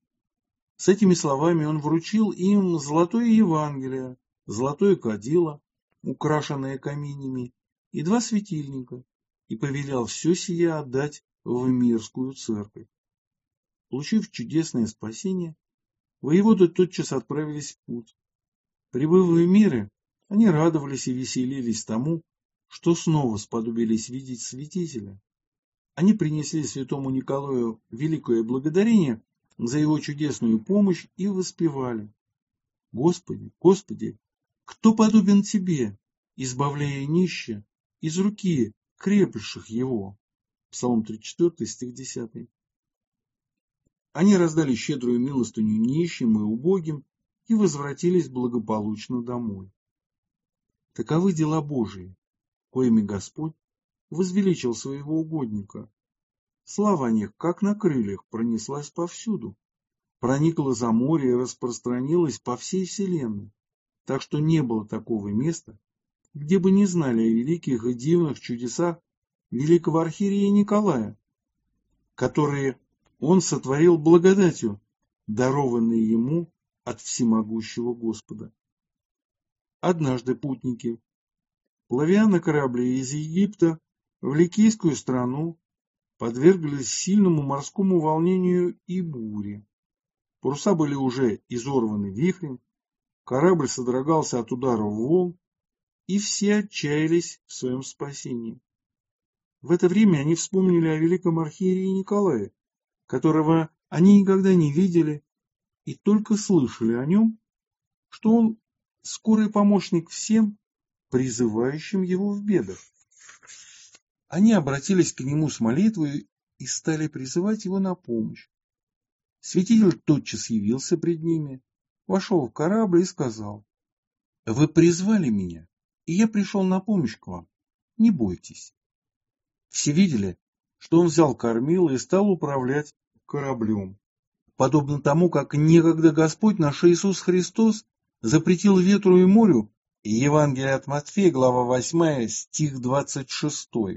С этими словами он вручил им золотое Евангелие, золотое кадило, украшенное каменями, и 2 светильника, и повелел все сие отдать в мирскую церковь. Получив чудесное спасение, воеводы тотчас отправились в путь. Прибыв в миры, они радовались и веселились тому, что снова сподобились видеть святителя. Они принесли святому Николаю великое благодарение за его чудесную помощь и воспевали: Господи, Господи, кто подобен Тебе, избавляя нищих из руки крепших его? Псалом 34, стих 10. Они раздали щедрую милостыню нищим и убогим и возвратились благополучно домой. Таковы дела Божии, коими Господь возвеличил своего угодника. Слава о них, как на крыльях, пронеслась повсюду, проникла за море и распространилась по всей вселенной, так что не было такого места, где бы не знали о великих и дивных чудесах великого архиерея Николая, которые он сотворил благодатью, дарованной ему от всемогущего Господа. Однажды путники, плывя на корабле из Египта в Ликийскую страну, подверглись сильному морскому волнению и буре. Паруса были уже изорваны вихрем, корабль содрогался от ударов волн, и все отчаялись в своем спасении. В это время они вспомнили о великом архиерее Николае, которого они никогда не видели и только слышали о нем, что он скорый помощник всем, призывающим его в бедах. Они обратились к нему с молитвой и стали призывать его на помощь. Святитель тотчас явился пред ними, вошел в корабль и сказал: «Вы призвали меня, и я пришел на помощь к вам. Не бойтесь». Все видели, что он взял кормило и стал управлять кораблем, подобно тому, как некогда Господь наш Иисус Христос запретил ветру и морю, и Евангелие от Матфея, глава 8, стих 26.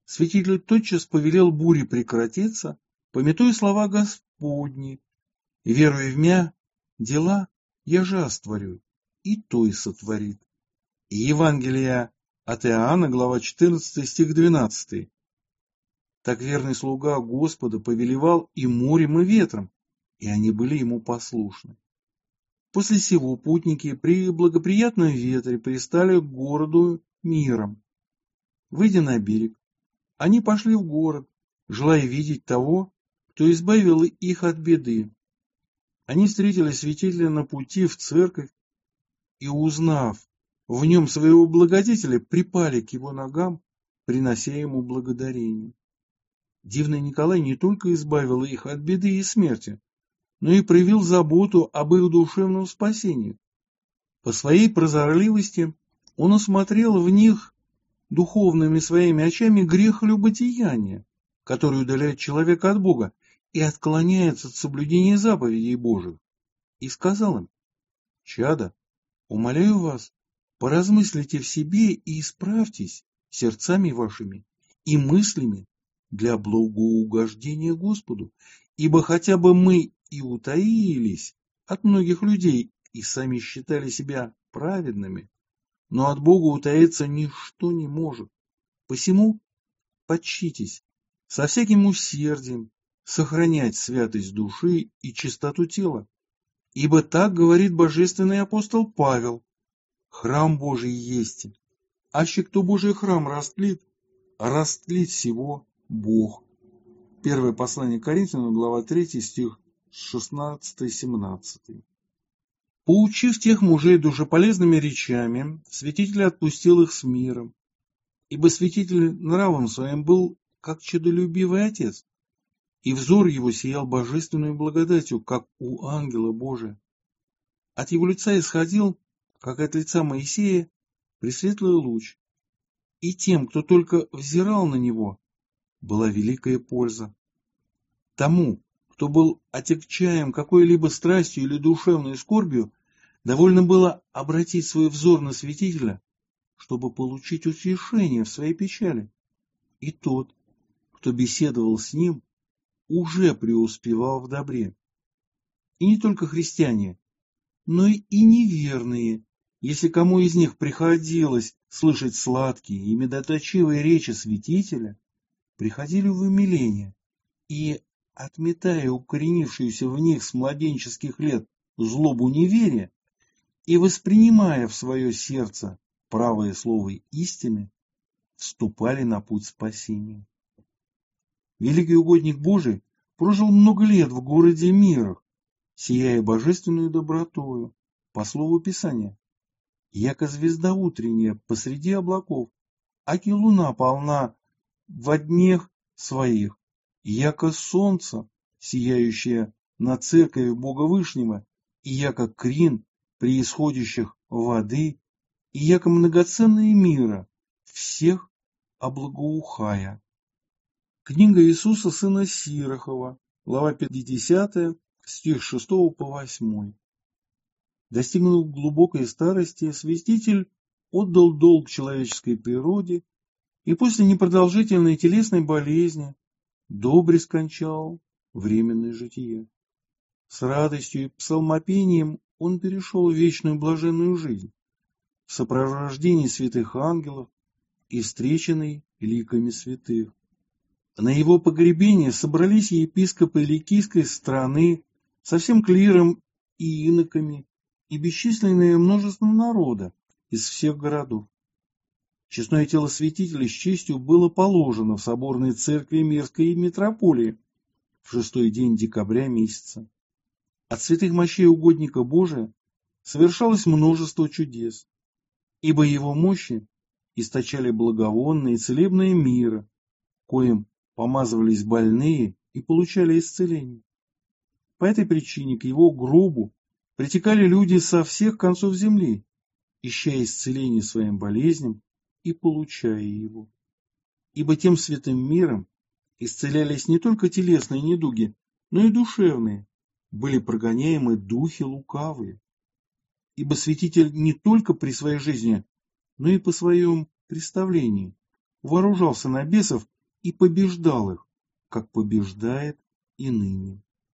Святитель тотчас повелел буре прекратиться, памятуя слова Господни, и веруя в мя, дела я же створю, и то и сотворит. И Евангелие от Иоанна, глава 14, стих 12. Так верный слуга Господа повелевал и морем, и ветром, и они были ему послушны. После сего путники при благоприятном ветре пристали к городу Миром. Выйдя на берег, они пошли в город, желая видеть того, кто избавил их от беды. Они встретили святителя на пути в церковь и, узнав в нем своего благодетеля, припали к его ногам, принося ему благодарение. Дивный Николай не только избавил их от беды и смерти, но и проявил заботу об их душевном спасении. По своей прозорливости он усмотрел в них духовными своими очами грех любодеяния, который удаляет человека от Бога и отклоняется от соблюдения заповедей Божьих, и сказал им: «Чада, умоляю вас, поразмыслите в себе и исправьтесь сердцами вашими и мыслями для благоугождения Господу, ибо хотя бы мы и утаились от многих людей и сами считали себя праведными, но от Бога утаиться ничто не может. Посему подчитесь со всяким усердием сохранять святость души и чистоту тела, ибо так говорит божественный апостол Павел: храм Божий есть, аще кто Божий храм растлит, растлит всего Бог. Первое послание к Коринфянам, глава 3, стих 16-17. Поучив тех мужей душеполезными речами, святитель отпустил их с миром, ибо святитель нравом своим был как чадолюбивый отец, и взор его сиял божественной благодатью, как у ангела Божия. От его лица исходил, как от лица Моисея, пресветлый луч, и тем, кто только взирал на него, была великая польза. Тому, кто был отягчаем какой-либо страстью или душевной скорбью, довольно было обратить свой взор на святителя, чтобы получить утешение в своей печали. И тот, кто беседовал с ним, уже преуспевал в добре. И не только христиане, но и неверные, если кому из них приходилось слышать сладкие и медоточивые речи святителя, приходили в умиление и, отметая укоренившуюся в них с младенческих лет злобу неверия и воспринимая в свое сердце правое слово истины, вступали на путь спасения. Великий угодник Божий прожил много лет в городе Мирах, сияя божественную добротою, по слову Писания: яко звезда утренняя посреди облаков, аки луна полна во днях своих, яко солнце, сияющее на церкви Бога Вышнего, и яко крин при исходящих воды, и яко многоценные мира, всех облагоухая. Книга Иисуса сына Сирахова, глава 50, стих 6 по 8. Достигнув глубокой старости, святитель отдал долг человеческой природе и после непродолжительной телесной болезни добре скончал временное житие. С радостью и псалмопением он перешел в вечную блаженную жизнь, в сопровождении святых ангелов и встреченный ликами святых. На его погребение собрались епископы Ликийской страны со всем клиром и иноками и бесчисленное множество народа из всех городов. Честное тело святителя с честью было положено в соборной церкви Мирской митрополии в 6-й день декабря месяца. От святых мощей угодника Божия совершалось множество чудес, ибо его мощи источали благовонные и целебные мира, коим помазывались больные и получали исцеление. По этой причине к его гробу притекали люди со всех концов земли, ища исцеление своим болезням и получая его. Ибо тем святым миром исцелялись не только телесные недуги, но и душевные, были прогоняемы духи лукавые. Ибо святитель не только при своей жизни, но и по своем представлении вооружался на бесов и побеждал их, как побеждает и ныне.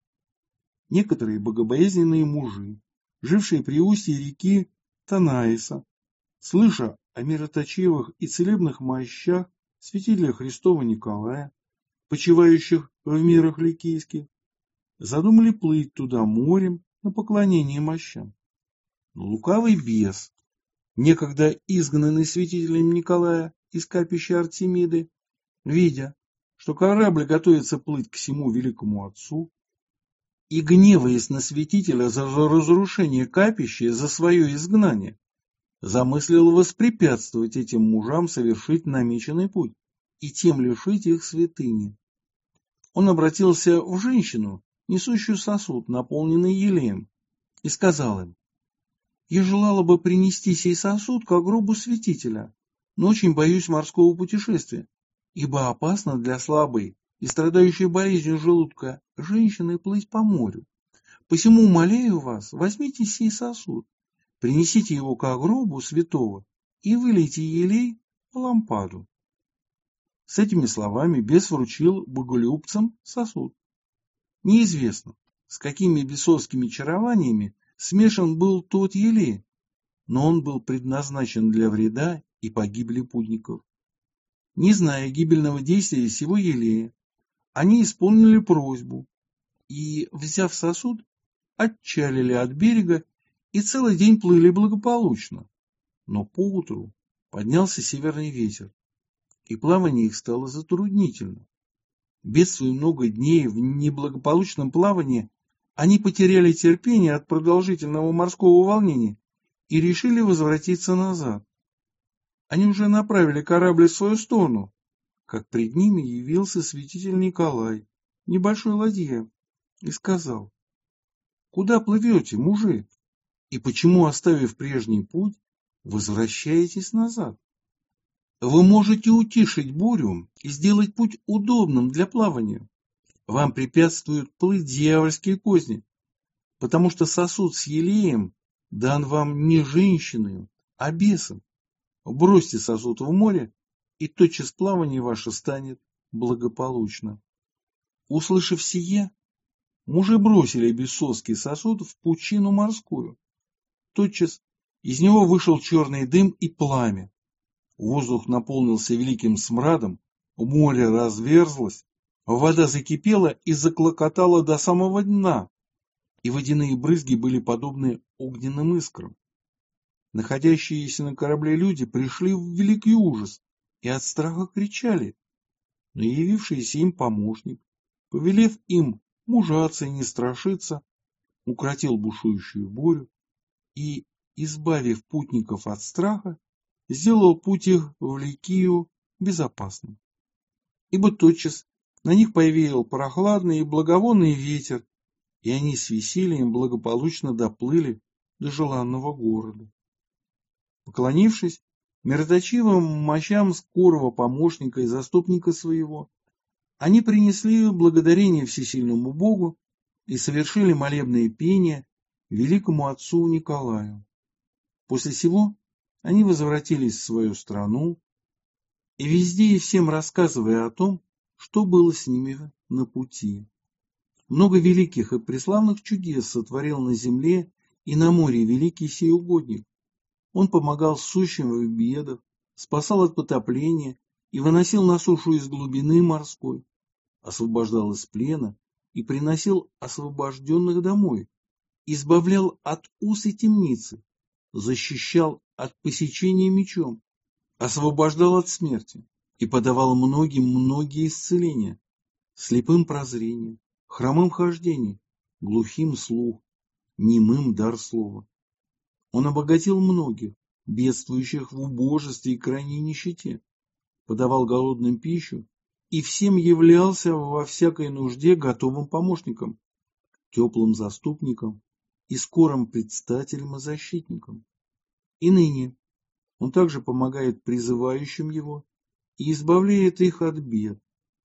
Некоторые богобоязненные мужи, жившие при устье реки Танаиса, слыша о мироточивых и целебных мощах святителя Христова Николая, почивающих в мирах ликийских, задумали плыть туда морем на поклонение мощам. Но лукавый бес, некогда изгнанный святителем Николая из капища Артемиды, видя, что корабль готовится плыть к всему великому отцу, и гневаясь на святителя за разрушение капища, за свое изгнание, замыслил воспрепятствовать этим мужам совершить намеченный путь и тем лишить их святыни. Он обратился в женщину, несущую сосуд, наполненный елеем, и сказал им: «Я желала бы принести сей сосуд ко гробу святителя, но очень боюсь морского путешествия, ибо опасно для слабой и страдающей болезнью желудка женщины плыть по морю. Посему умоляю вас, возьмите сей сосуд, принесите его ко гробу святого и вылейте елей в лампаду». С этими словами бес вручил боголюбцам сосуд. Неизвестно, с какими бесовскими чарованиями смешан был тот елей, но он был предназначен для вреда и погибели путников. Не зная гибельного действия сего елея, они исполнили просьбу и, взяв сосуд, отчалили от берега и целый день плыли благополучно. Но поутру поднялся северный ветер, и плавание их стало затруднительно. Бедствуя много дней в неблагополучном плавании, они потеряли терпение от продолжительного морского волнения и решили возвратиться назад. Они уже направили корабль в свою сторону, как пред ними явился святитель Николай, небольшой ладья, и сказал: «Куда плывете, мужи? И почему, оставив прежний путь, возвращаетесь назад? Вы можете утишить бурю и сделать путь удобным для плавания. Вам препятствуют плыть дьявольские козни, потому что сосуд с елеем дан вам не женщиной, а бесом. Бросьте сосуд в море, и тотчас плавание ваше станет благополучно». Услышав сие, мужи бросили бесовский сосуд в пучину морскую. Тотчас из него вышел черный дым и пламя. Воздух наполнился великим смрадом, море разверзлось, вода закипела и заклокотала до самого дна, и водяные брызги были подобны огненным искрам. Находящиеся на корабле люди пришли в великий ужас и от страха кричали, но явившийся им помощник, повелев им мужаться и не страшиться, укротил бушующую бурю и, избавив путников от страха, сделал путь их в Ликию безопасным. Ибо тотчас на них повеял прохладный и благовонный ветер, и они с весельем благополучно доплыли до желанного города. Поклонившись мироточивым мощам скорого помощника и заступника своего, они принесли благодарение всесильному Богу и совершили молебное пение великому отцу Николаю. После сего они возвратились в свою страну, и везде и всем рассказывая о том, что было с ними на пути. Много великих и преславных чудес сотворил на земле и на море великий сей угодник. Он помогал сущим в бедах, спасал от потопления и выносил на сушу из глубины морской, освобождал из плена и приносил освобожденных домой, избавлял от уз и темницы, защищал от посечения мечом, освобождал от смерти и подавал многие исцеления, слепым прозрение, хромым хождение, глухим слух, немым дар слова. Он обогатил многих, бедствующих в убожестве и крайней нищете, подавал голодным пищу и всем являлся во всякой нужде готовым помощником, теплым заступником и скорым предстателем и защитником. И ныне он также помогает призывающим его и избавляет их от бед.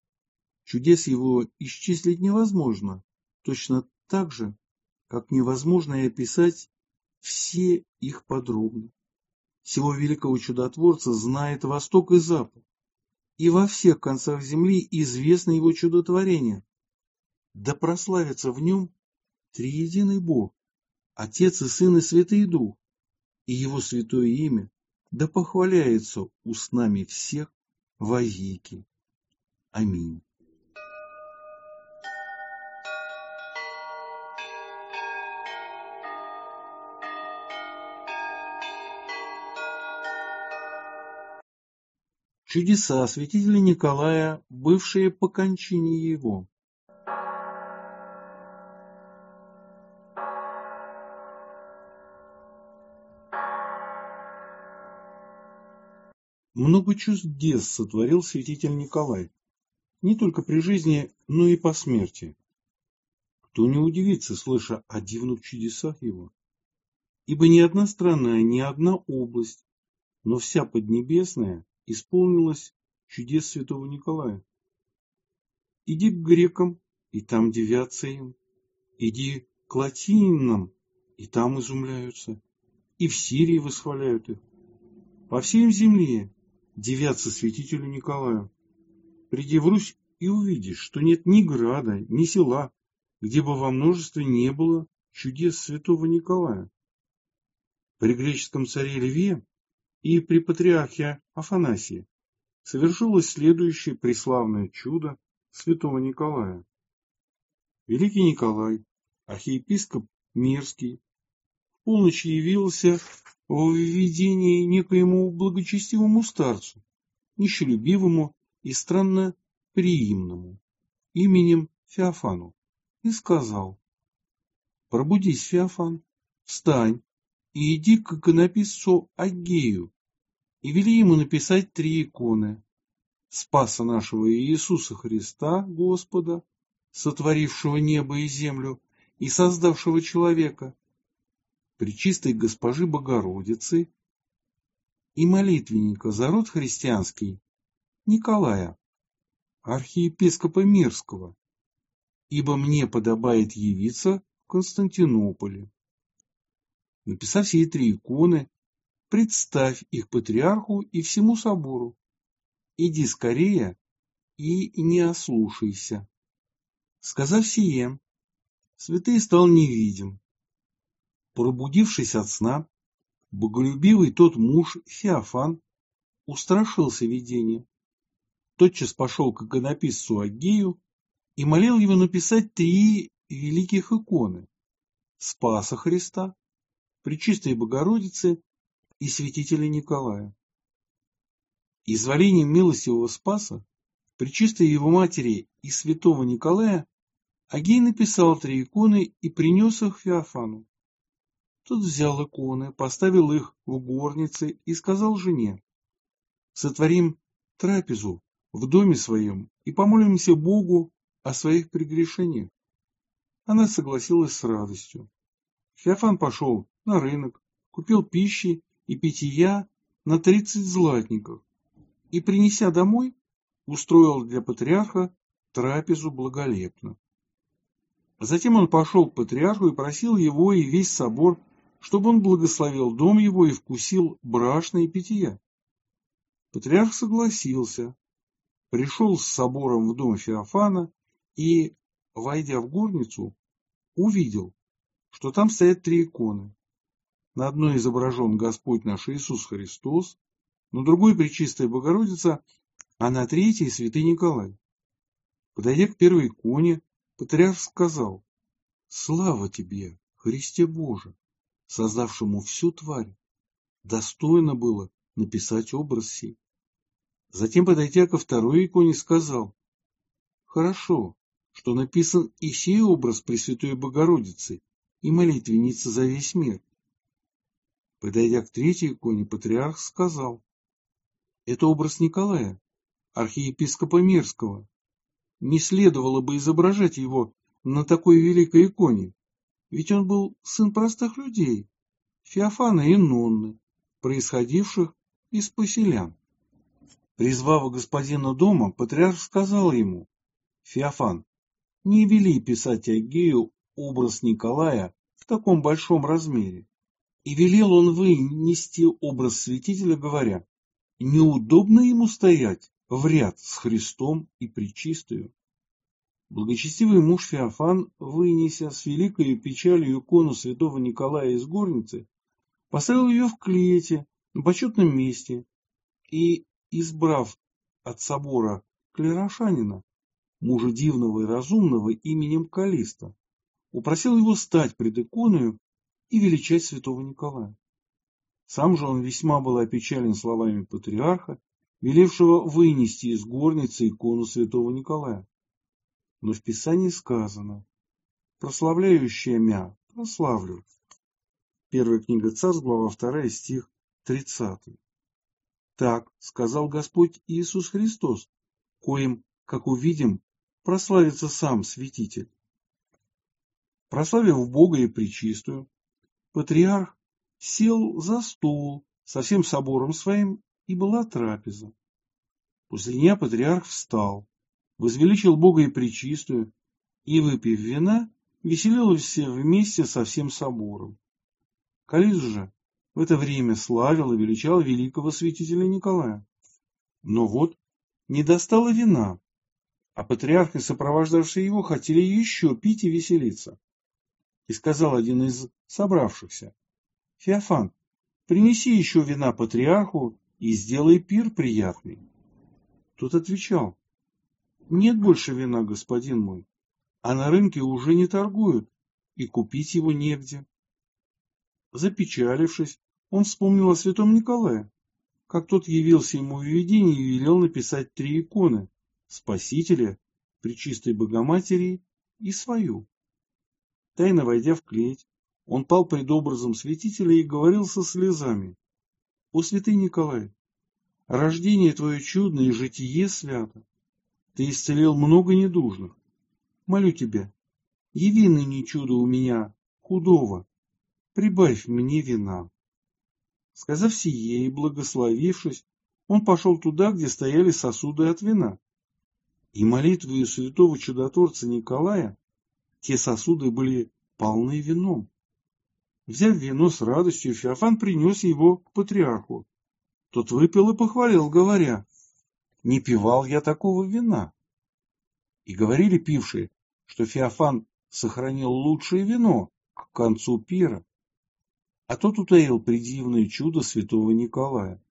Чудес его исчислить невозможно, точно так же, как невозможно и описать все их подробно. Сего великого чудотворца знает Восток и Запад, и во всех концах земли известно его чудотворение. Да прославится в нем триединый Бог, Отец и Сын и Святый Дух, и его святое имя да похваляется устнами всех вовеки. Аминь. Чудеса святителя Николая, бывшие по кончине его. Много чудес сотворил святитель Николай, не только при жизни, но и по смерти. Кто не удивится, слыша о дивных чудесах его? Ибо ни одна страна, ни одна область, но вся поднебесная исполнилась чудес святого Николая. Иди к грекам, и там дивятся им. Иди к латининам, и там изумляются. И в Сирии восхваляют их. По всей земле дивятся святителю Николаю. Приди в Русь и увидишь, что нет ни града, ни села, где бы во множестве не было чудес святого Николая. При греческом царе Льве и при патриархе Афанасии совершилось следующее преславное чудо святого Николая. Великий Николай, архиепископ Мирский, в полночь явился в видении некоему благочестивому старцу, нищелюбивому и странно приимному, именем Феофану, и сказал: «Пробудись, Феофан, встань и иди к иконописцу Аггею, и вели ему написать 3 иконы: Спаса нашего Иисуса Христа, Господа, сотворившего небо и землю и создавшего человека, Пречистой Госпожи Богородицы и молитвенника за род христианский Николая, архиепископа Мирского, ибо мне подобает явиться в Константинополе. Написав сии 3 иконы, представь их патриарху и всему собору. Иди скорее и не ослушайся». Сказав сие, святый стал невидим. Пробудившись от сна, боголюбивый тот муж Феофан устрашился видения. Тотчас пошел к иконописцу Аггею и молил его написать 3 великих иконы: Спаса Христа, Пречистой Богородицы и святителя Николая. Изволением милостивого Спаса, Пречистой его матери и святого Николая Аггей написал 3 иконы и принес их Феофану. Тот взял иконы, поставил их в горнице и сказал жене: «Сотворим трапезу в доме своем и помолимся Богу о своих прегрешениях». Она согласилась с радостью. Феофан пошел на рынок, купил пищи и питья на 30 златников и, принеся домой, устроил для патриарха трапезу благолепно. Затем он пошел к патриарху и просил его и весь собор, чтобы он благословил дом его и вкусил брашное питья. Патриарх согласился, пришел с собором в дом Феофана и, войдя в горницу, увидел, что там стоят 3 иконы. На одной изображен Господь наш Иисус Христос, на другой Пречистая Богородица, а на 3 святый Николай. Подойдя к первой иконе, патриарх сказал: «Слава тебе, Христе Боже, создавшему всю тварь! Достойно было написать образ сей». Затем, подойдя ко второй иконе, сказал: «Хорошо, что написан и сей образ Пресвятой Богородицы и молитвенницы за весь мир». Подойдя к 3 иконе, патриарх сказал: «Это образ Николая, архиепископа Мирского. Не следовало бы изображать его на такой великой иконе, ведь он был сын простых людей, Феофана и Нонны, происходивших из поселян». Призвав господина дома, патриарх сказал ему: «Феофан, не вели писать Аггею образ Николая в таком большом размере». И велел он вынести образ святителя, говоря: «Неудобно ему стоять в ряд с Христом и Пречистою. Благочестивый муж Феофан, вынеся с великою печалью икону святого Николая из горницы, поставил ее в клете на почетном месте и, избрав от собора клерошанина, мужа дивного и разумного именем Каллиста, упросил его стать пред иконою и величать святого Николая. Сам же он весьма был опечален словами патриарха, велевшего вынести из горницы икону святого Николая. Но в Писании сказано: «Прославляющая мя, прославлю». Первая книга Царств, глава 2, стих 30. Так сказал Господь Иисус Христос, коим, как увидим, прославится сам святитель. Прославив Бога и Пречистую, патриарх сел за стол со всем собором своим, и была трапеза. После дня патриарх встал, возвеличил Бога и Пречистую, и, выпив вина, веселился вместе со всем собором. Каллист же в это время славил и величал великого святителя Николая. Но вот не достало вина, а патриарх и сопровождавшие его хотели еще пить и веселиться. И сказал один из собравшихся: «Феофан, принеси еще вина патриарху и сделай пир приятный». Тот отвечал: «Нет больше вина, господин мой, а на рынке уже не торгуют, и купить его негде». Запечалившись, он вспомнил о святом Николае, как тот явился ему в видении и велел написать 3 иконы: Спасителя, Пречистой Богоматери и свою. Тайно войдя в клеть, он пал пред образом святителя и говорил со слезами: «О святый Николай, рождение твое чудное и житие свято. Ты исцелил много недужных. Молю тебя, яви ныне чудо у меня, худого, прибавь мне вина». Сказав сие и благословившись, он пошел туда, где стояли сосуды от вина. И молитвою святого чудотворца Николая те сосуды были полны вином. Взяв вино с радостью, Феофан принес его к патриарху. Тот выпил и похвалил, говоря: «Не пивал я такого вина». И говорили пившие, что Феофан сохранил лучшее вино к концу пира, а тот утаил предивное чудо святого Николая.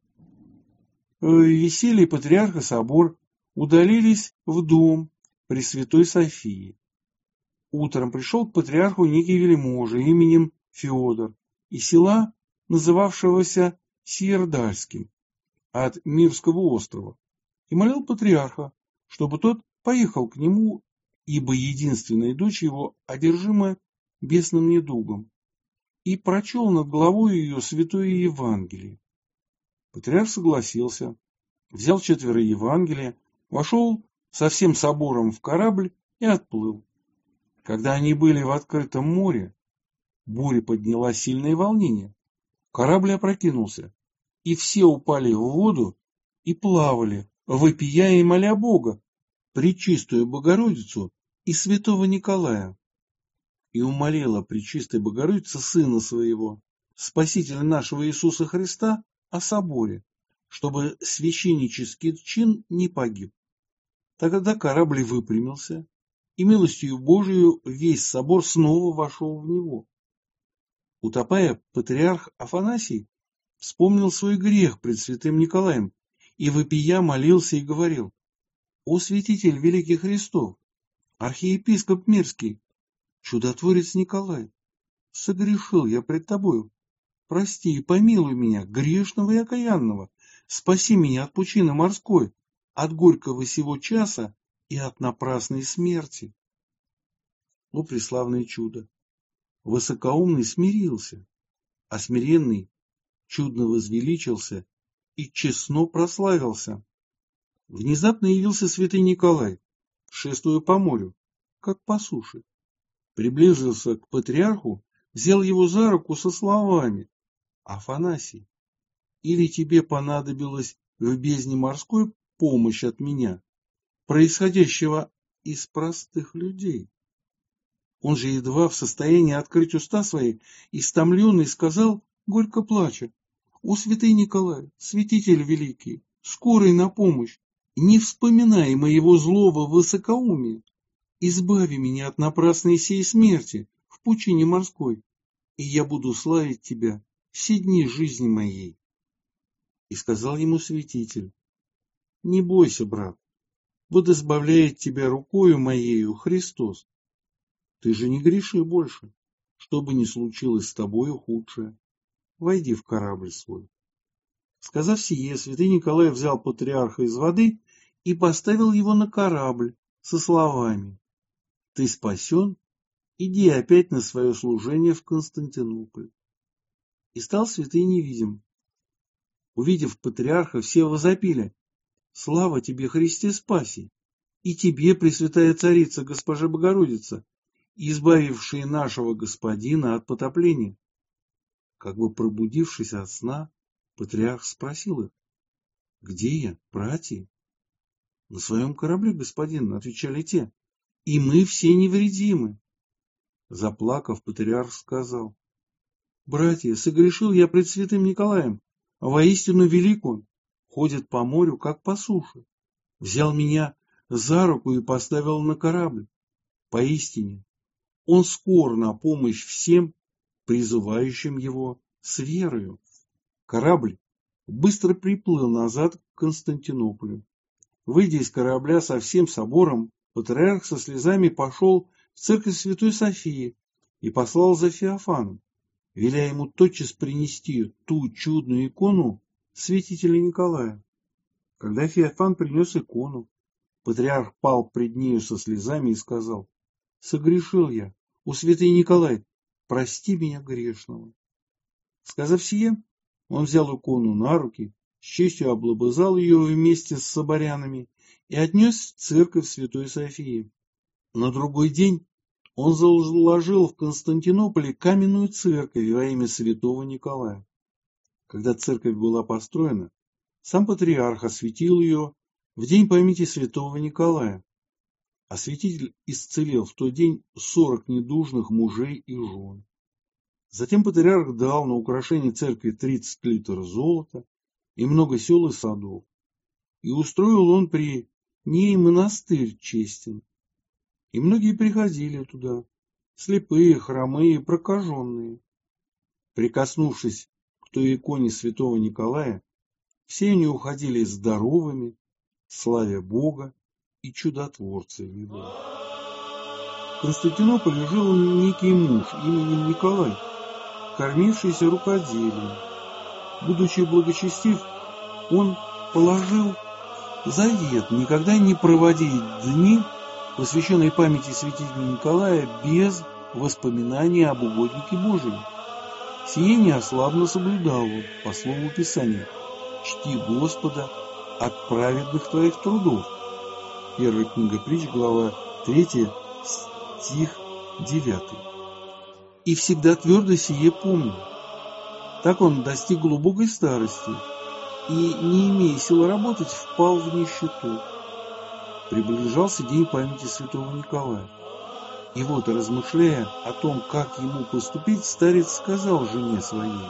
Веселье патриарха и собор удалились в дом Пресвятой Софии. Утром пришел к патриарху некий вельможа именем Феодор из села, называвшегося Сиердальским, от Мирского острова, и молил патриарха, чтобы тот поехал к нему, ибо единственная дочь его одержима бесным недугом, и прочел над головой ее святое Евангелие. Патриарх согласился, взял 4 Евангелия, вошел со всем собором в корабль и отплыл. Когда они были в открытом море, буря подняла сильное волнение. Корабль опрокинулся, и все упали в воду и плавали, вопия и моля Бога, Пречистую Богородицу и святого Николая. И умолила Пречистая Богородица Сына Своего, Спасителя нашего Иисуса Христа, о соборе, чтобы священнический чин не погиб. Тогда корабль выпрямился, и милостью Божию весь собор снова вошел в него. Утопая, патриарх Афанасий вспомнил свой грех пред святым Николаем и вопия молился и говорил: «О святитель великий Христов, архиепископ Мирский, чудотворец Николай, согрешил я пред тобою, прости и помилуй меня, грешного и окаянного, спаси меня от пучины морской, от горького сего часа и от напрасной смерти». О преславное чудо! Высокоумный смирился, а смиренный чудно возвеличился и честно прославился. Внезапно явился святый Николай, шествуя по морю, как по суше. Приблизился к патриарху, взял его за руку со словами: «Афанасий, или тебе понадобилась в бездне морской помощь от меня, происходящего из простых людей?» Он же едва в состоянии открыть уста свои, истомленный, сказал, горько плача: «О святый Николай, святитель великий, скорый на помощь, Не вспоминай моего злого высокоумия, избави меня от напрасной сей смерти в пучине морской, и я буду славить тебя все дни жизни моей. И сказал ему святитель: не бойся, брат, вот избавляет тебя рукою моею Христос. Ты же не греши больше, что бы ни случилось с тобою худшее. Войди в корабль свой. Сказав сие, святый Николай взял патриарха из воды и поставил его на корабль со словами: ты спасен, иди опять на свое служение в Константинополь. И стал святый невидим. Увидев патриарха, все возопили: слава тебе, Христе Спаси, и тебе, Пресвятая Царица, Госпожа Богородица, избавившая нашего Господина от потопления. Как бы пробудившись от сна, патриарх спросил их: где я, братья? На своем корабле, господин, отвечали те, и мы все невредимы. Заплакав, патриарх сказал: братья, согрешил я пред святым Николаем, а воистину велик он, ходит по морю, как по суше. Взял меня за руку и поставил на корабль. Поистине, он скор на помощь всем, призывающим его с верою. Корабль быстро приплыл назад к Константинополю. Выйдя из корабля со всем собором, патриарх со слезами пошел в церковь Святой Софии и послал за Феофаном, веля ему тотчас принести ту чудную икону святителя Николая. Когда Феофан принес икону, патриарх пал пред нею со слезами и сказал: согрешил я, о святый Николай, прости меня грешного. Сказав сие, он взял икону на руки, с честью облобызал ее вместе с соборянами и отнес в церковь Святой Софии. На другой день он заложил в Константинополе каменную церковь во имя святого Николая. Когда церковь была построена, сам патриарх осветил ее в день памяти святого Николая, а святитель исцелил в тот день 40 недужных мужей и жен. Затем патриарх дал на украшение церкви 30 литров золота и много сел и садов, и устроил он при ней монастырь честен. И многие приходили туда, слепые, хромые, прокаженные. Прикоснувшись к той иконе святого Николая, все они уходили здоровыми, славя Бога и чудотворца его. В Константинополе жил некий муж именем Николай, кормившийся рукоделием. Будучи благочестив, он положил завет никогда не проводить дни, посвященные памяти святителя Николая, без воспоминания об угоднике Божьем. Сие неослабно соблюдал он, по слову Писания: «Чти Господа от праведных твоих трудов». Первая книга Притч, глава 3, стих 9. И всегда твердо сие помнил. Так он достиг глубокой старости и, не имея сил работать, впал в нищету. Приближался день памяти святого Николая. И вот, размышляя о том, как ему поступить, старец сказал жене своей: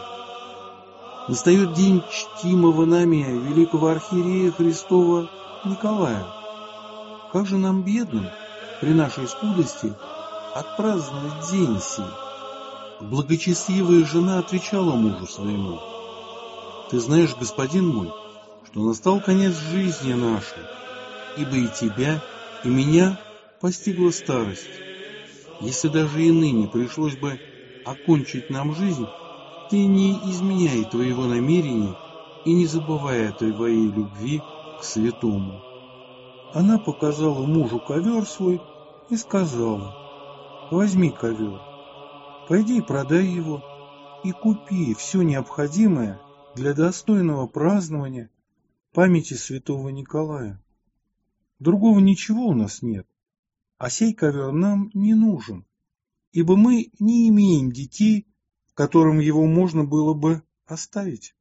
«Настает день чтимого нами великого архиерея Христова Николая. Как же нам, бедным, при нашей скудости, отпраздновать день сей?» Благочестивая жена отвечала мужу своему: «Ты знаешь, господин мой, что настал конец жизни нашей, ибо и тебя, и меня постигла старость. Если даже и ныне пришлось бы окончить нам жизнь, ты не изменяй твоего намерения и не забывай о твоей любви к святому». Она показала мужу ковер свой и сказала: «Возьми ковер, пойди и продай его, и купи все необходимое для достойного празднования памяти святого Николая. Другого ничего у нас нет, а сей ковер нам не нужен, ибо мы не имеем детей, которым его можно было бы оставить».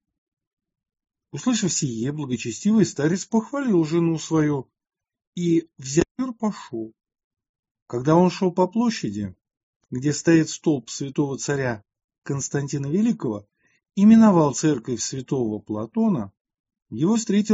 Услышав сие, благочестивый старец похвалил жену свою и, взяв ковер, пошел. Когда он шел по площади, где стоит столб святого царя Константина Великого, и миновал церковь святого Платона, его встретил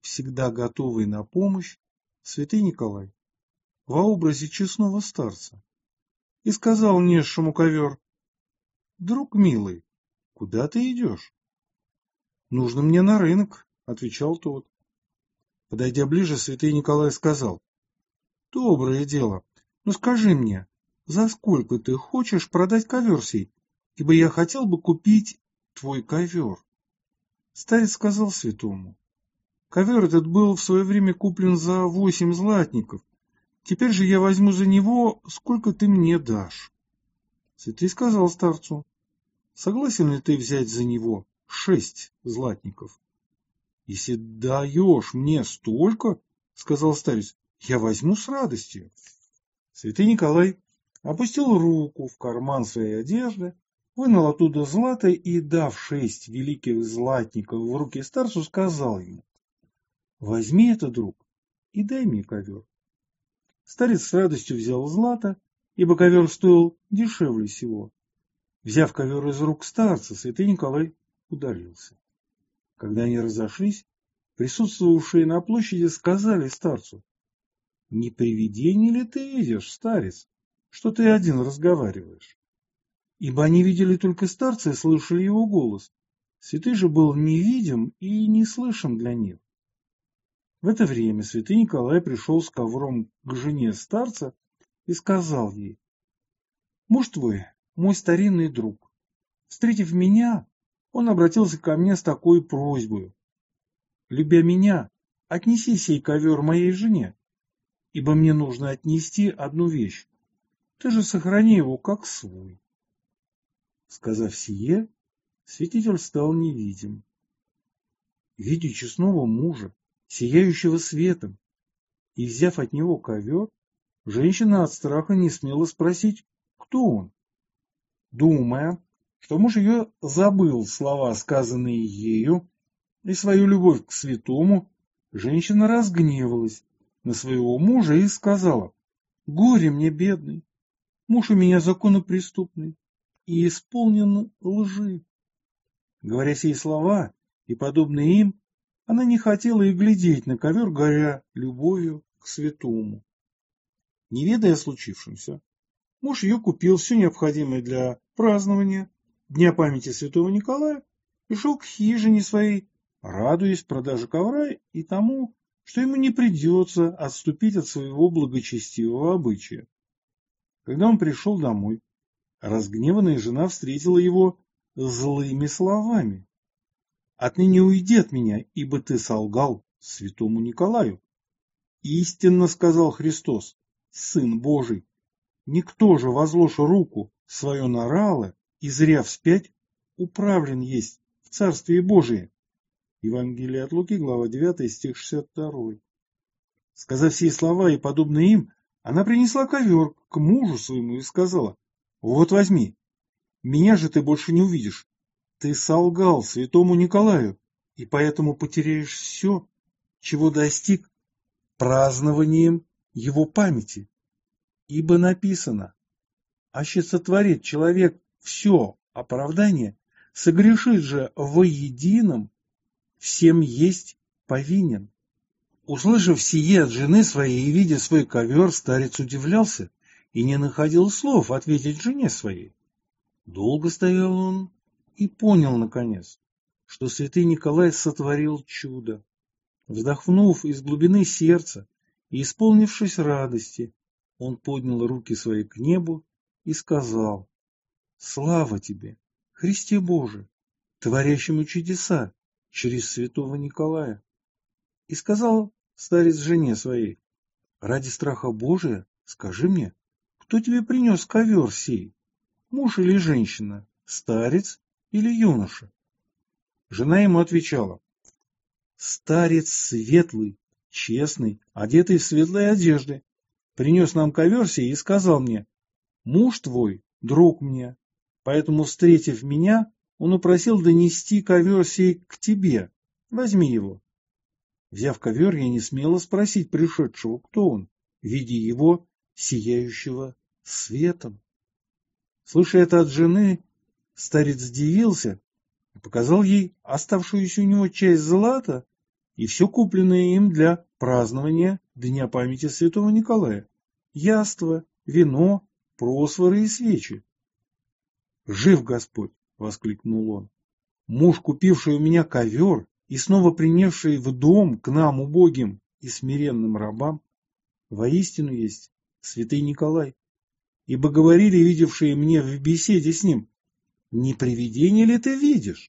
всегда готовый на помощь, святый Николай, во образе честного старца, и сказал несшему ковер: «Друг милый, куда ты идешь?» «Нужно мне на рынок», — отвечал тот. Подойдя ближе, святый Николай сказал: «Доброе дело, но скажи мне, за сколько ты хочешь продать ковер сей, ибо я хотел бы купить твой ковер?» Старец сказал святому: «Ковер этот был в свое время куплен за 8 златников. Теперь же я возьму за него, сколько ты мне дашь». Святый сказал старцу: «Согласен ли ты взять за него 6 златников?» «Если даешь мне столько, — сказал старец, — я возьму с радостью». Святый Николай опустил руку в карман своей одежды, вынул оттуда злато и, дав 6 великих златников в руки старцу, сказал ему: «Возьми это, друг, и дай мне ковер». Старец с радостью взял злато, ибо ковер стоил дешевле всего. Взяв ковер из рук старца, святый Николай удалился. Когда они разошлись, присутствовавшие на площади сказали старцу: «Не привидение ли ты видишь, старец, что ты один разговариваешь?» Ибо они видели только старца и слышали его голос. Святый же был невидим и не слышен для них. В это время святый Николай пришел с ковром к жене старца и сказал ей: «Муж твой, мой старинный друг, встретив меня, он обратился ко мне с такой просьбой: любя меня, отнеси сей ковер моей жене, ибо мне нужно отнести одну вещь. Ты же сохрани его как свой». Сказав сие, святитель стал невидим. Видя честного мужа, сияющего светом, и взяв от него ковер, женщина от страха не смела спросить, кто он. Думая, что муж ее забыл слова, сказанные ею, и свою любовь к святому, женщина разгневалась на своего мужа и сказала: «Горе мне, бедный, муж у меня законопреступный и исполнен лжи». Говоря сие слова и подобные им, она не хотела и глядеть на ковер, горя любовью к святому. Не ведая о случившемся, муж ее купил все необходимое для празднования Дня памяти святого Николая и шел к хижине своей, радуясь продаже ковра и тому, что ему не придется отступить от своего благочестивого обычая. Когда он пришел домой, разгневанная жена встретила его злыми словами: «Отныне уйди от меня, ибо ты солгал святому Николаю. Истинно сказал Христос, Сын Божий, никто же, возложь руку свою на рало и зря вспять, управлен есть в Царствие Божие». Евангелие от Луки, глава 9, стих 62. Сказав сие слова и подобные им, она принесла ковер к мужу своему и сказала: «Вот возьми, меня же ты больше не увидишь. Ты солгал святому Николаю, и поэтому потеряешь все, чего достиг празднованием его памяти. Ибо написано: аще сотворит человек все оправдание, согрешит же воедином, всем есть повинен». Услышав сие от жены своей и видя свой ковер, старец удивлялся и не находил слов ответить жене своей. Долго стоял он и понял, наконец, что святый Николай сотворил чудо. Вздохнув из глубины сердца и исполнившись радости, он поднял руки свои к небу и сказал: «Слава тебе, Христе Боже, творящему чудеса через святого Николая». И сказал старец жене своей: «Ради страха Божия скажи мне, кто тебе принес ковер сей, муж или женщина, старец или юноша?» Жена ему отвечала: «Старец светлый, честный, одетый в светлые одежды, принес нам ковер сей и сказал мне: муж твой друг мне, поэтому, встретив меня, он упросил донести ковер сей к тебе, возьми его». Взяв ковер, я не смела спросить пришедшего, кто он, видя его сияющего светом. Слыша это от жены, старец удивился и показал ей оставшуюся у него часть злата и все купленное им для празднования Дня памяти святого Николая. Яство, вино, просфоры и свечи. «Жив Господь!» — воскликнул он. «Муж, купивший у меня ковер и снова принявший в дом к нам, убогим и смиренным рабам, воистину есть святый Николай. Ибо говорили видевшие мне в беседе с ним: не привидение ли ты видишь?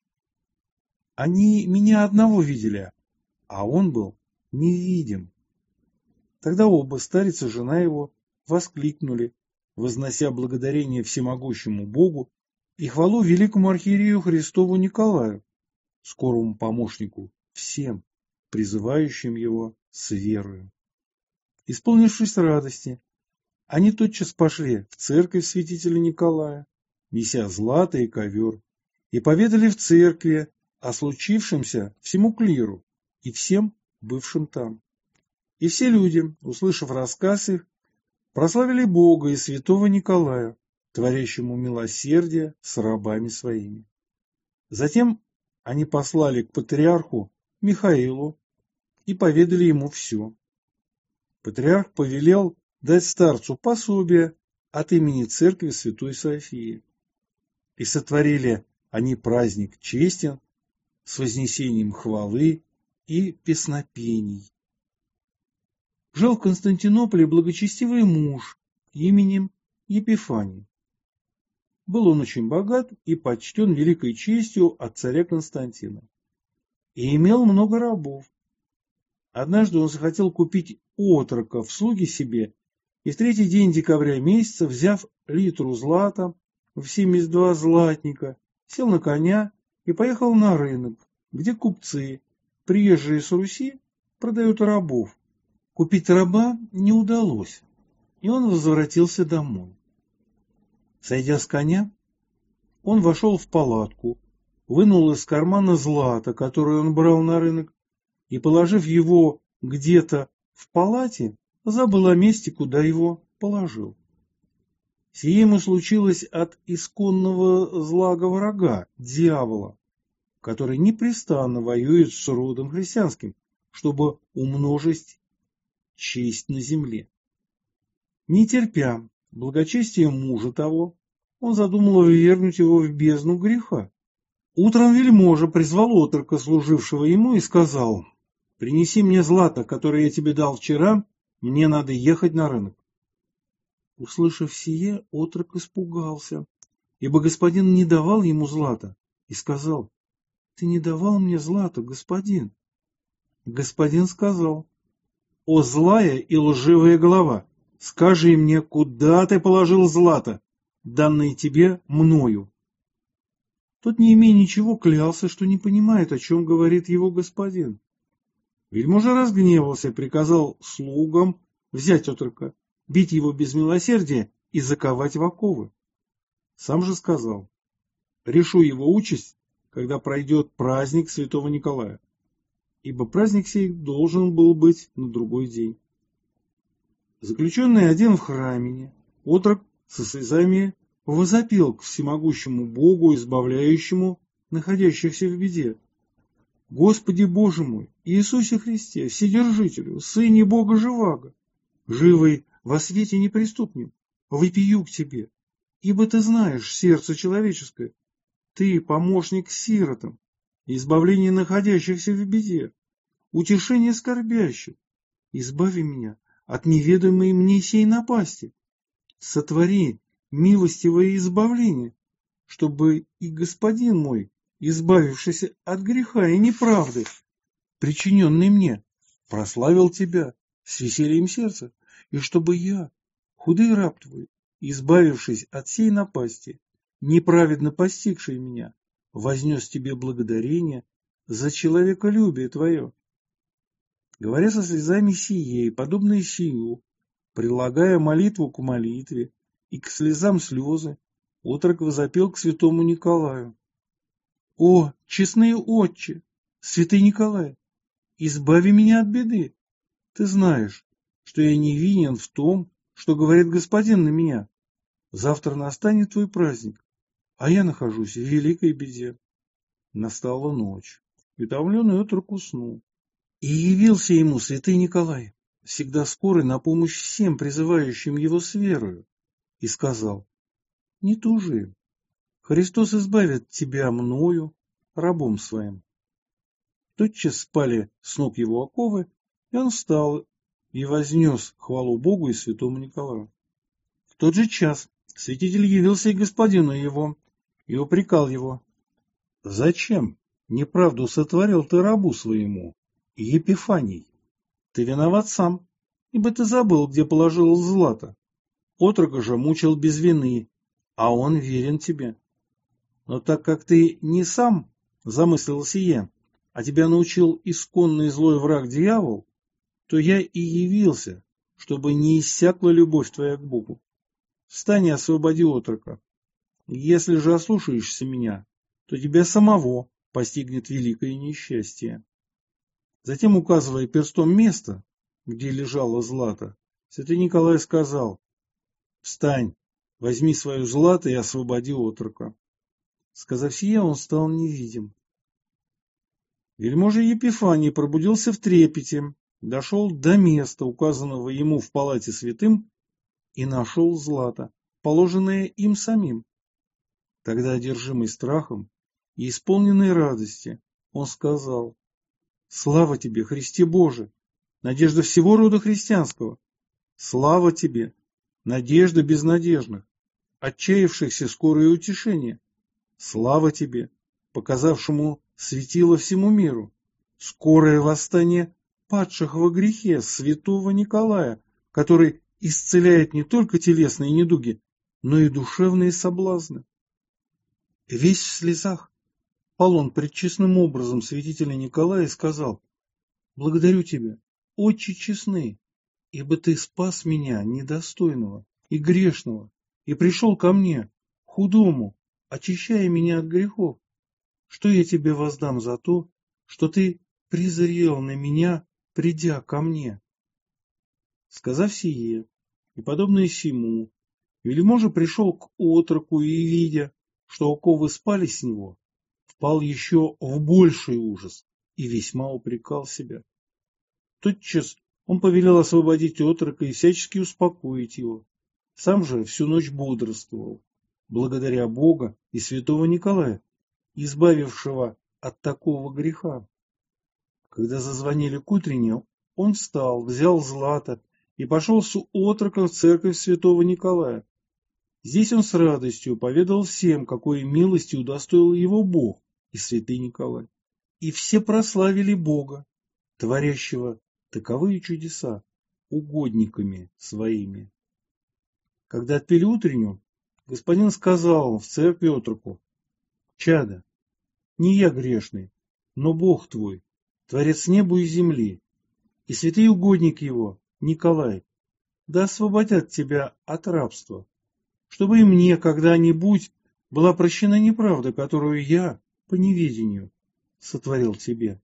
Они меня одного видели, а он был невидим». Тогда оба, старец и жена его, воскликнули, вознося благодарение всемогущему Богу и хвалу великому архиерею Христову Николаю, скорому помощнику всем, призывающим его с верою. Исполнившись радости, они тотчас пошли в церковь святителя Николая, неся злато и ковер, и поведали в церкви о случившемся всему клиру и всем бывшим там. И все люди, услышав рассказ их, прославили Бога и святого Николая, творящему милосердие с рабами своими. Затем они послали к патриарху Михаилу и поведали ему все. Патриарх повелел дать старцу пособие от имени церкви Святой Софии. И сотворили они праздник честен с вознесением хвалы и песнопений. Жил в Константинополе благочестивый муж именем Епифаний. Был он очень богат и почтен великой честью от царя Константина. И имел много рабов. Однажды он захотел купить отрока в слуги себе, и в третий день декабря месяца, взяв литру злата в 72 златника, сел на коня и поехал на рынок, где купцы, приезжие с Руси, продают рабов. Купить раба не удалось, и он возвратился домой. Сойдя с коня, он вошел в палатку, вынул из кармана злато, которое он брал на рынок, и, положив его где-то в палате, забыл о месте, куда его положил. Сие ему случилось от исконного злого врага, дьявола, который непрестанно воюет с родом христианским, чтобы умножить честь на земле. Не терпя благочестия мужа того, он задумал ввергнуть его в бездну греха. Утром вельможа призвал отрока, служившего ему, и сказал: «Принеси мне злато, которое я тебе дал вчера, мне надо ехать на рынок». Услышав сие, отрок испугался, ибо господин не давал ему злата, и сказал: «Ты не давал мне злато, господин». Господин сказал: «О злая и лживая голова, скажи мне, куда ты положил злато, данное тебе мною?» Тот, не имея ничего, клялся, что не понимает, о чем говорит его господин. Вельможа разгневался, приказал слугам взять отрока, бить его без милосердия и заковать в оковы. Сам же сказал: «Решу его участь, когда пройдет праздник святого Николая», ибо праздник сей должен был быть на другой день. Заключенный один в храмине, отрок со слезами возопил к всемогущему Богу, избавляющему находящихся в беде: «Господи Боже мой, Иисусе Христе, Вседержителю, Сыне Бога Живаго, живый во свете неприступнем, вопию к Тебе, ибо Ты знаешь сердце человеческое, Ты помощник сиротам, избавление находящихся в беде, утешение скорбящих, избави меня от неведомой мне сей напасти, сотвори милостивое избавление, чтобы и господин мой, избавившись от греха и неправды, причиненной мне, прославил Тебя с весельем сердца, и чтобы я, худый раб Твой, избавившись от сей напасти, неправедно постигшей меня, вознес Тебе благодарение за человеколюбие Твое». Говоря со слезами сие и подобное сию, прилагая молитву к молитве и к слезам слезы, отрок возопил к святому Николаю: «О, честный отче, святый Николай, избави меня от беды! Ты знаешь, что я невинен в том, что говорит господин на меня. Завтра настанет твой праздник, а я нахожусь в великой беде». Настала ночь, и утомленный отрок уснул. И явился ему святый Николай, всегда скорый на помощь всем призывающим его с верою, и сказал: «Не тужи, Христос избавит тебя мною, рабом своим». Тотчас спали с ног его оковы, и он встал и вознес хвалу Богу и святому Николаю. В тот же час святитель явился и господину его, и упрекал его: «Зачем неправду сотворил ты рабу своему, Епифаний? Ты виноват сам, ибо ты забыл, где положил злато. Отрока же мучил без вины, а он верен тебе. Но так как ты не сам замыслил сие, а тебя научил исконный злой враг дьявол, то я и явился, чтобы не иссякла любовь твоя к Богу. Встань и освободи отрока. Если же ослушаешься меня, то тебя самого постигнет великое несчастье». Затем, указывая перстом место, где лежало злато, святой Николай сказал: «Встань, возьми свое злато и освободи отрока». Сказав сие, он стал невидим. Вельможа Епифаний пробудился в трепете, дошел до места, указанного ему в палате святым, и нашел злато, положенное им самим. Тогда, одержимый страхом и исполненный радости, он сказал: «Слава тебе, Христе Боже, надежда всего рода христианского! Слава тебе, надежда безнадежных, отчаявшихся скорое утешение! Слава тебе, показавшему светило всему миру, скорое восстание падших во грехе святого Николая, который исцеляет не только телесные недуги, но и душевные соблазны». Весь в слезах пал он предчестным образом святителя Николая и сказал: «Благодарю тебя, Отче честный, ибо ты спас меня, недостойного и грешного, и пришел ко мне, худому, очищая меня от грехов. Что я тебе воздам за то, что ты презрел на меня, придя ко мне?» Сказав сие, и подобное сему, вельможа пришел к отроку и, видя, что оковы спали с него, впал еще в больший ужас и весьма упрекал себя. Тотчас он повелел освободить отрока и всячески успокоить его. Сам же всю ночь бодрствовал, благодаря Бога и святого Николая, избавившего от такого греха. Когда зазвонили к утренне, он встал, взял злато и пошел с отроком в церковь святого Николая. Здесь он с радостью поведал всем, какой милости удостоил его Бог и святый Николай. И все прославили Бога, творящего таковые чудеса, угодниками своими. Когда отпели утреннюю, господин сказал в церкви отроку: «Чадо, не я грешный, но Бог твой, Творец неба и земли, и святый угодник его, Николай, да освободят тебя от рабства, чтобы и мне когда-нибудь была прощена неправда, которую я, по неведению, сотворил тебе».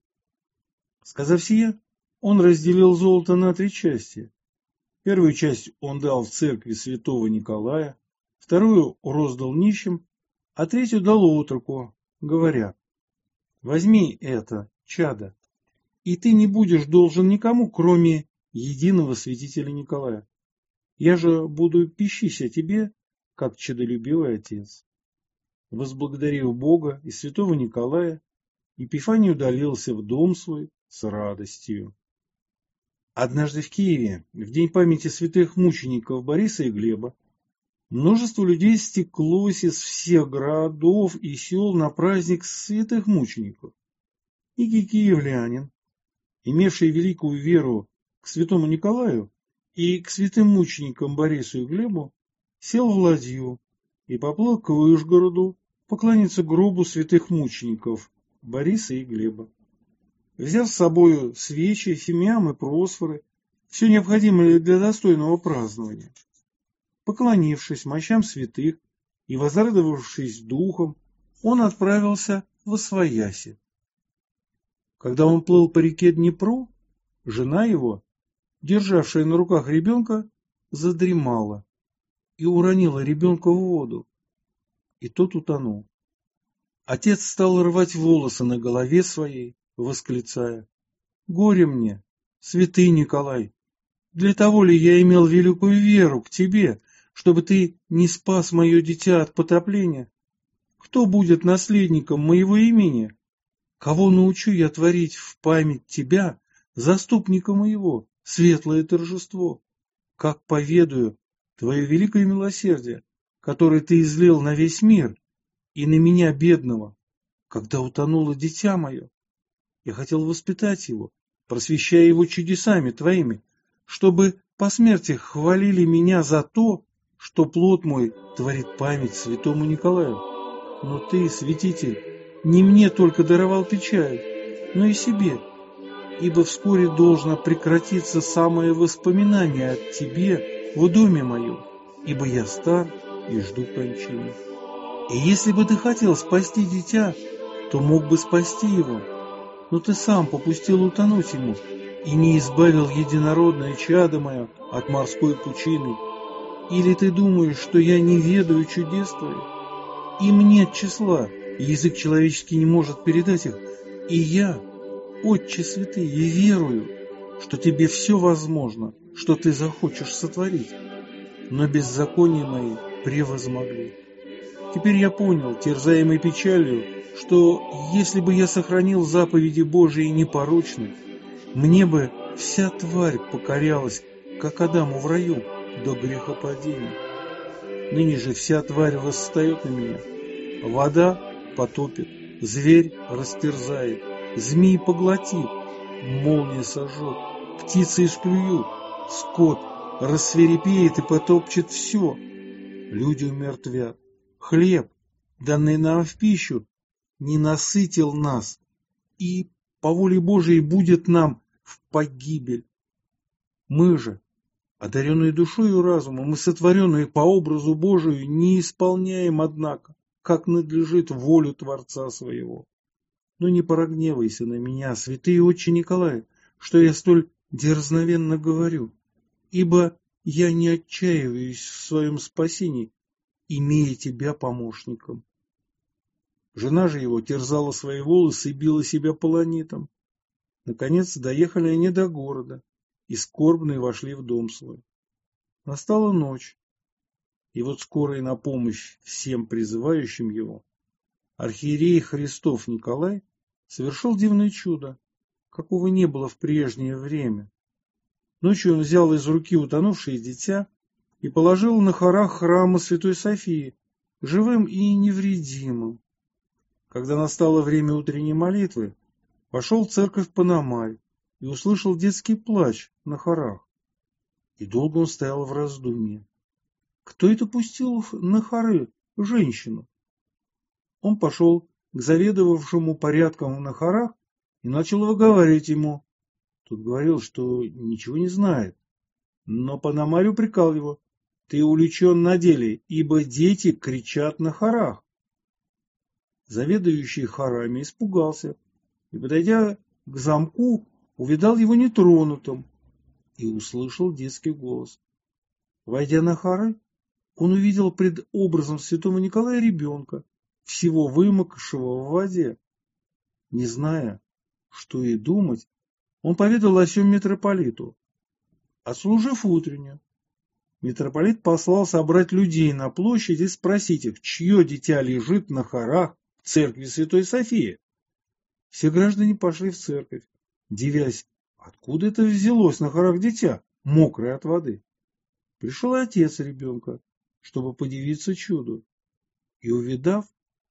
Сказав сие, он разделил золото на 3 части. Первую часть он дал в церкви святого Николая, вторую роздал нищим, а третью дал отроку, говоря: «Возьми это, чадо, и ты не будешь должен никому, кроме единого святителя Николая. Я же буду пищись о тебе, как чадолюбивый отец». Возблагодарив Бога и святого Николая, Епифаний удалился в дом свой с радостью. Однажды в Киеве, в день памяти святых мучеников Бориса и Глеба, множество людей стеклось из всех городов и сел на праздник святых мучеников. И киевлянин, имевший великую веру к святому Николаю и к святым мученикам Борису и Глебу, сел в ладью и поплыл к Вышгороду поклониться гробу святых мучеников Бориса и Глеба. Взяв с собою свечи, фимиам и просфоры, все необходимое для достойного празднования. Поклонившись мощам святых и возрадовавшись духом, он отправился восвояси. Когда он плыл по реке Днепру, жена его, державшая на руках ребенка, задремала и уронила ребенка в воду, и тот утонул. Отец стал рвать волосы на голове своей, восклицая: Горе мне, святый Николай, для того ли я имел великую веру к тебе, чтобы ты не спас мое дитя от потопления? Кто будет наследником моего имени? Кого научу я творить в память тебя, заступника моего, светлое торжество? Как поведаю твое великое милосердие, которое ты излил на весь мир и на меня, бедного, когда утонуло дитя мое? Я хотел воспитать его, просвещая его чудесами твоими, чтобы по смерти хвалили меня за то, что плод мой творит память святому Николаю. Но ты, святитель, не мне только даровал печаль, но и себе, ибо вскоре должно прекратиться самое воспоминание о тебе в доме моем, ибо я стар и жду кончины. И если бы ты хотел спасти дитя, то мог бы спасти его, но ты сам попустил утонуть ему и не избавил единородное чадо мое от морской пучины. Или ты думаешь, что я не ведаю чудес твоих? Им нет числа, и язык человеческий не может передать их. И я, Отче святый, и верую, что тебе все возможно, что ты захочешь сотворить. Но беззакония мои превозмогли. Теперь я понял, терзаемый печалью, что если бы я сохранил заповеди Божии непорочны, мне бы вся тварь покорялась, как Адаму в раю, до грехопадения. Ныне же вся тварь восстает на меня. Вода потопит, зверь растерзает, змей поглотит, молния сожжет, птицы исклюют, скот рассвирепеет и потопчет все. Люди умертвят. Хлеб, данный нам в пищу, не насытил нас, и по воле Божией будет нам в погибель. Мы же, одаренные душой и разумом, и сотворенные по образу Божию, не исполняем, однако, как надлежит волю Творца своего. Но не прогневайся на меня, святый отче Николай, что я столь дерзновенно говорю, ибо я не отчаиваюсь в своем спасении, имея тебя помощником. Жена же его терзала свои волосы и била себя полонитом. Наконец доехали они до города, и скорбные вошли в дом свой. Настала ночь, и вот скорый на помощь всем призывающим его, архиерей Христов Николай совершил дивное чудо, какого не было в прежнее время. Ночью он взял из руки утонувшее дитя и положил на хорах храма Святой Софии, живым и невредимым. Когда настало время утренней молитвы, пошел в церковь Пономарь и услышал детский плач на хорах. И долго он стоял в раздумье. Кто это пустил на хоры женщину? Он пошел к заведовавшему порядком на хорах и начал выговаривать ему. Тот говорил, что ничего не знает. Но Пономарь упрекал его: ты увлечен на деле, ибо дети кричат на хорах. Заведующий хорами испугался и, подойдя к замку, увидал его нетронутым и услышал детский голос. Войдя на хоры, он увидел пред образом святого Николая ребенка, всего вымокшего в воде. Не зная, что и думать, он поведал о сем митрополиту. Отслужив утреннюю, митрополит послал собрать людей на площади и спросить их, чье дитя лежит на хорах в церкви Святой Софии. Все граждане пошли в церковь, дивясь, откуда это взялось на хорах дитя, мокрое от воды. Пришел и отец ребенка, чтобы подивиться чуду, и, увидав,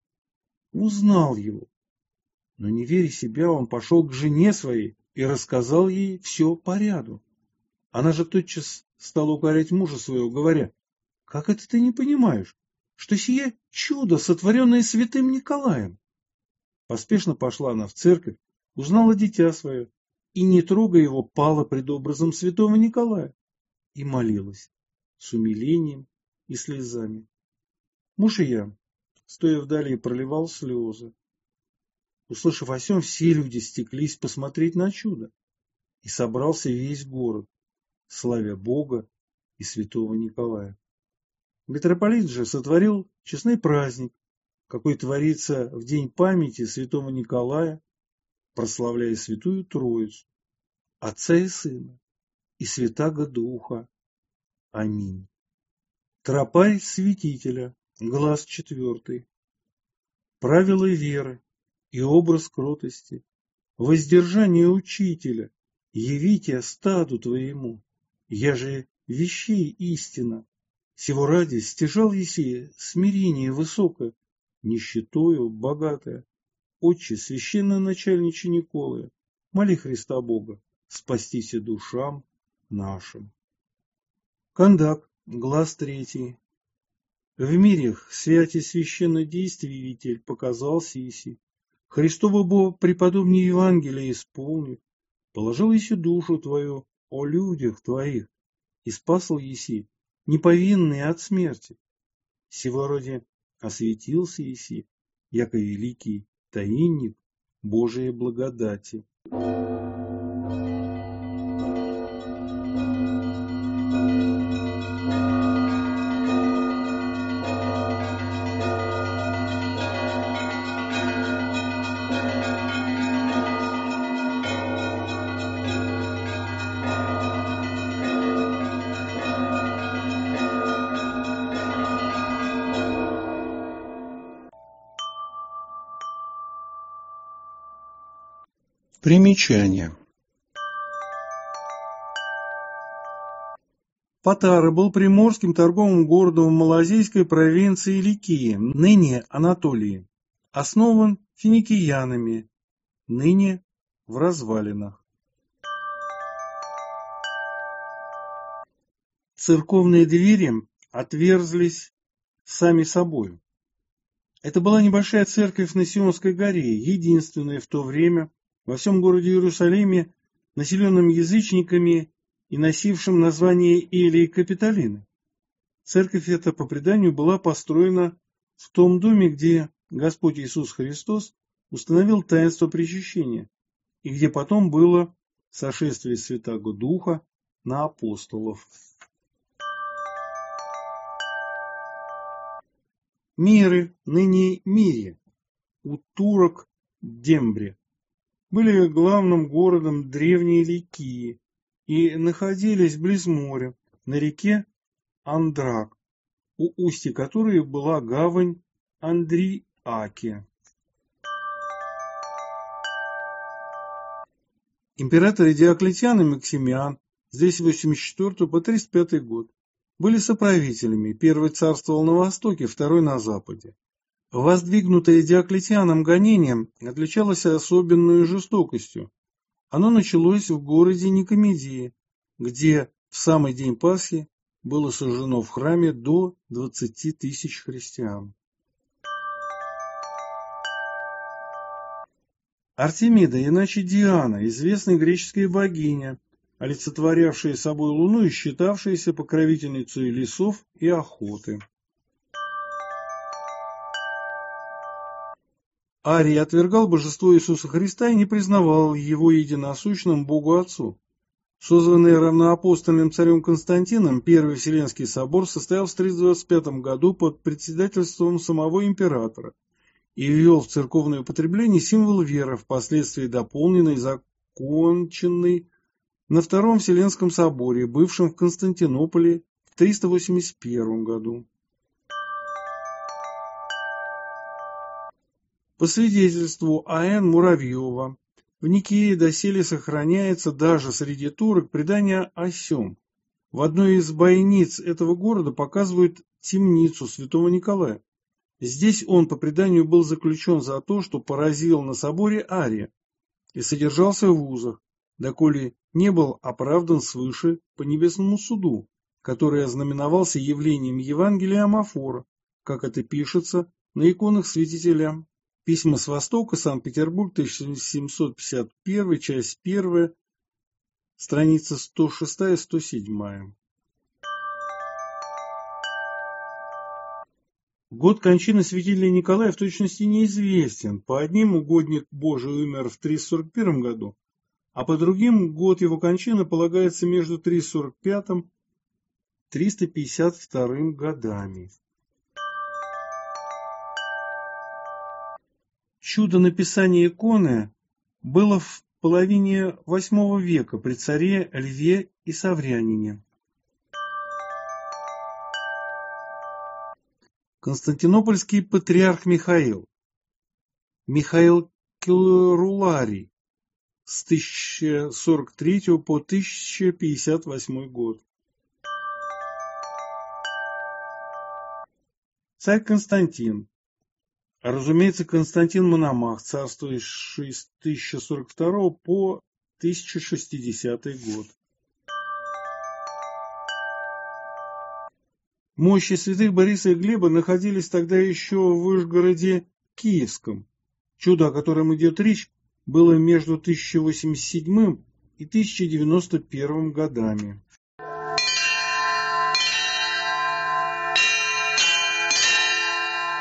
узнал его. Но, не веря себя, он пошел к жене своей и рассказал ей все по ряду. Она же тотчас стала укорять мужа своего, говоря: как это ты не понимаешь, что сие чудо, сотворенное святым Николаем? Поспешно пошла она в церковь, узнала дитя свое, и, не трогая его, пала пред образом святого Николая и молилась с умилением и слезами. Муж и я, стоя вдали, проливал слезы. Услышав о сем, все люди стеклись посмотреть на чудо, и собрался весь город, славя Бога и святого Николая. Митрополит же сотворил честный праздник, какой творится в день памяти святого Николая, прославляя Святую Троицу, Отца и Сына, и Святаго Духа. Аминь. Тропарь святителя, глаз 4. Правила веры и образ кротости, воздержание учителя, явите стаду твоему, я же вещей истина. Сего ради стяжал еси смирение высокое, нищетою богатое. Отче священноначальниче Николая, моли Христа Бога, спастися душам нашим. Кондак, глаз 3. В мирях святи священнодействитель показался еси. Христово Бо преподобнее Евангелия исполнив, положил еси душу твою о людях твоих и спасал еси, неповинные от смерти. Сего роде осветился еси, яко великий таинник Божией благодати. Примечание. Патара был приморским торговым городом в малазийской провинции Ликии, ныне Анатолии, основан финикиянами, ныне в развалинах. Церковные двери отверзлись сами собой. Это была небольшая церковь на Сионской горе, единственная в то время во всем городе Иерусалиме, населенном язычниками и носившим название Илии Капитолины. Церковь эта, по преданию, была построена в том доме, где Господь Иисус Христос установил таинство причащения, и где потом было сошествие Святаго Духа на апостолов. Миры, ныне Мире, у турок Дембре, были главным городом древней Ликии и находились близ моря, на реке Андрак, у устья которой была гавань Андриаки. Императоры Диоклетиан и Максимиан с 284 по 305 год были соправителями, первый царствовал на востоке, второй на западе. Воздвигнутое Диоклетианом гонение отличалось особенной жестокостью. Оно началось в городе Никомедии, где в самый день Пасхи было сожжено в храме до 20 тысяч христиан. Артемида, иначе Диана, известная греческая богиня, олицетворявшая собой луну и считавшаяся покровительницей лесов и охоты. Арий отвергал божество Иисуса Христа и не признавал его единосущным Богу Отцу. Созванный равноапостольным царем Константином, Первый Вселенский собор состоялся в 325 году под председательством самого императора и ввел в церковное употребление символ веры, впоследствии дополненный и законченный на Втором Вселенском соборе, бывшем в Константинополе в 381 году. По свидетельству А.Н. Муравьева, в Никее доселе сохраняется даже среди турок предание о сем. В одной из бойниц этого города показывают темницу святого Николая. Здесь он, по преданию, был заключен за то, что поразил на соборе Ария и содержался в узах, доколе не был оправдан свыше по небесному суду, который ознаменовался явлением Евангелия Амафора, как это пишется на иконах святителя. Письма с Востока, Санкт-Петербург, 1751, часть 1, страница 106-107. Год кончины святителя Николая в точности неизвестен. По одним угодник Божий умер в 341 году, а по другим год его кончины полагается между 345 и 352 годами. Чудо написания иконы было в половине VIII века при царе Льве и Саврянине. Константинопольский патриарх Михаил Керуларий с 1043 по 1058 год. Царь Константин. Разумеется, Константин Мономах, царствующий с 1042 по 1060 год. Мощи святых Бориса и Глеба находились тогда еще в Вышгороде Киевском. Чудо, о котором идет речь, было между 1087 и 1091 годами.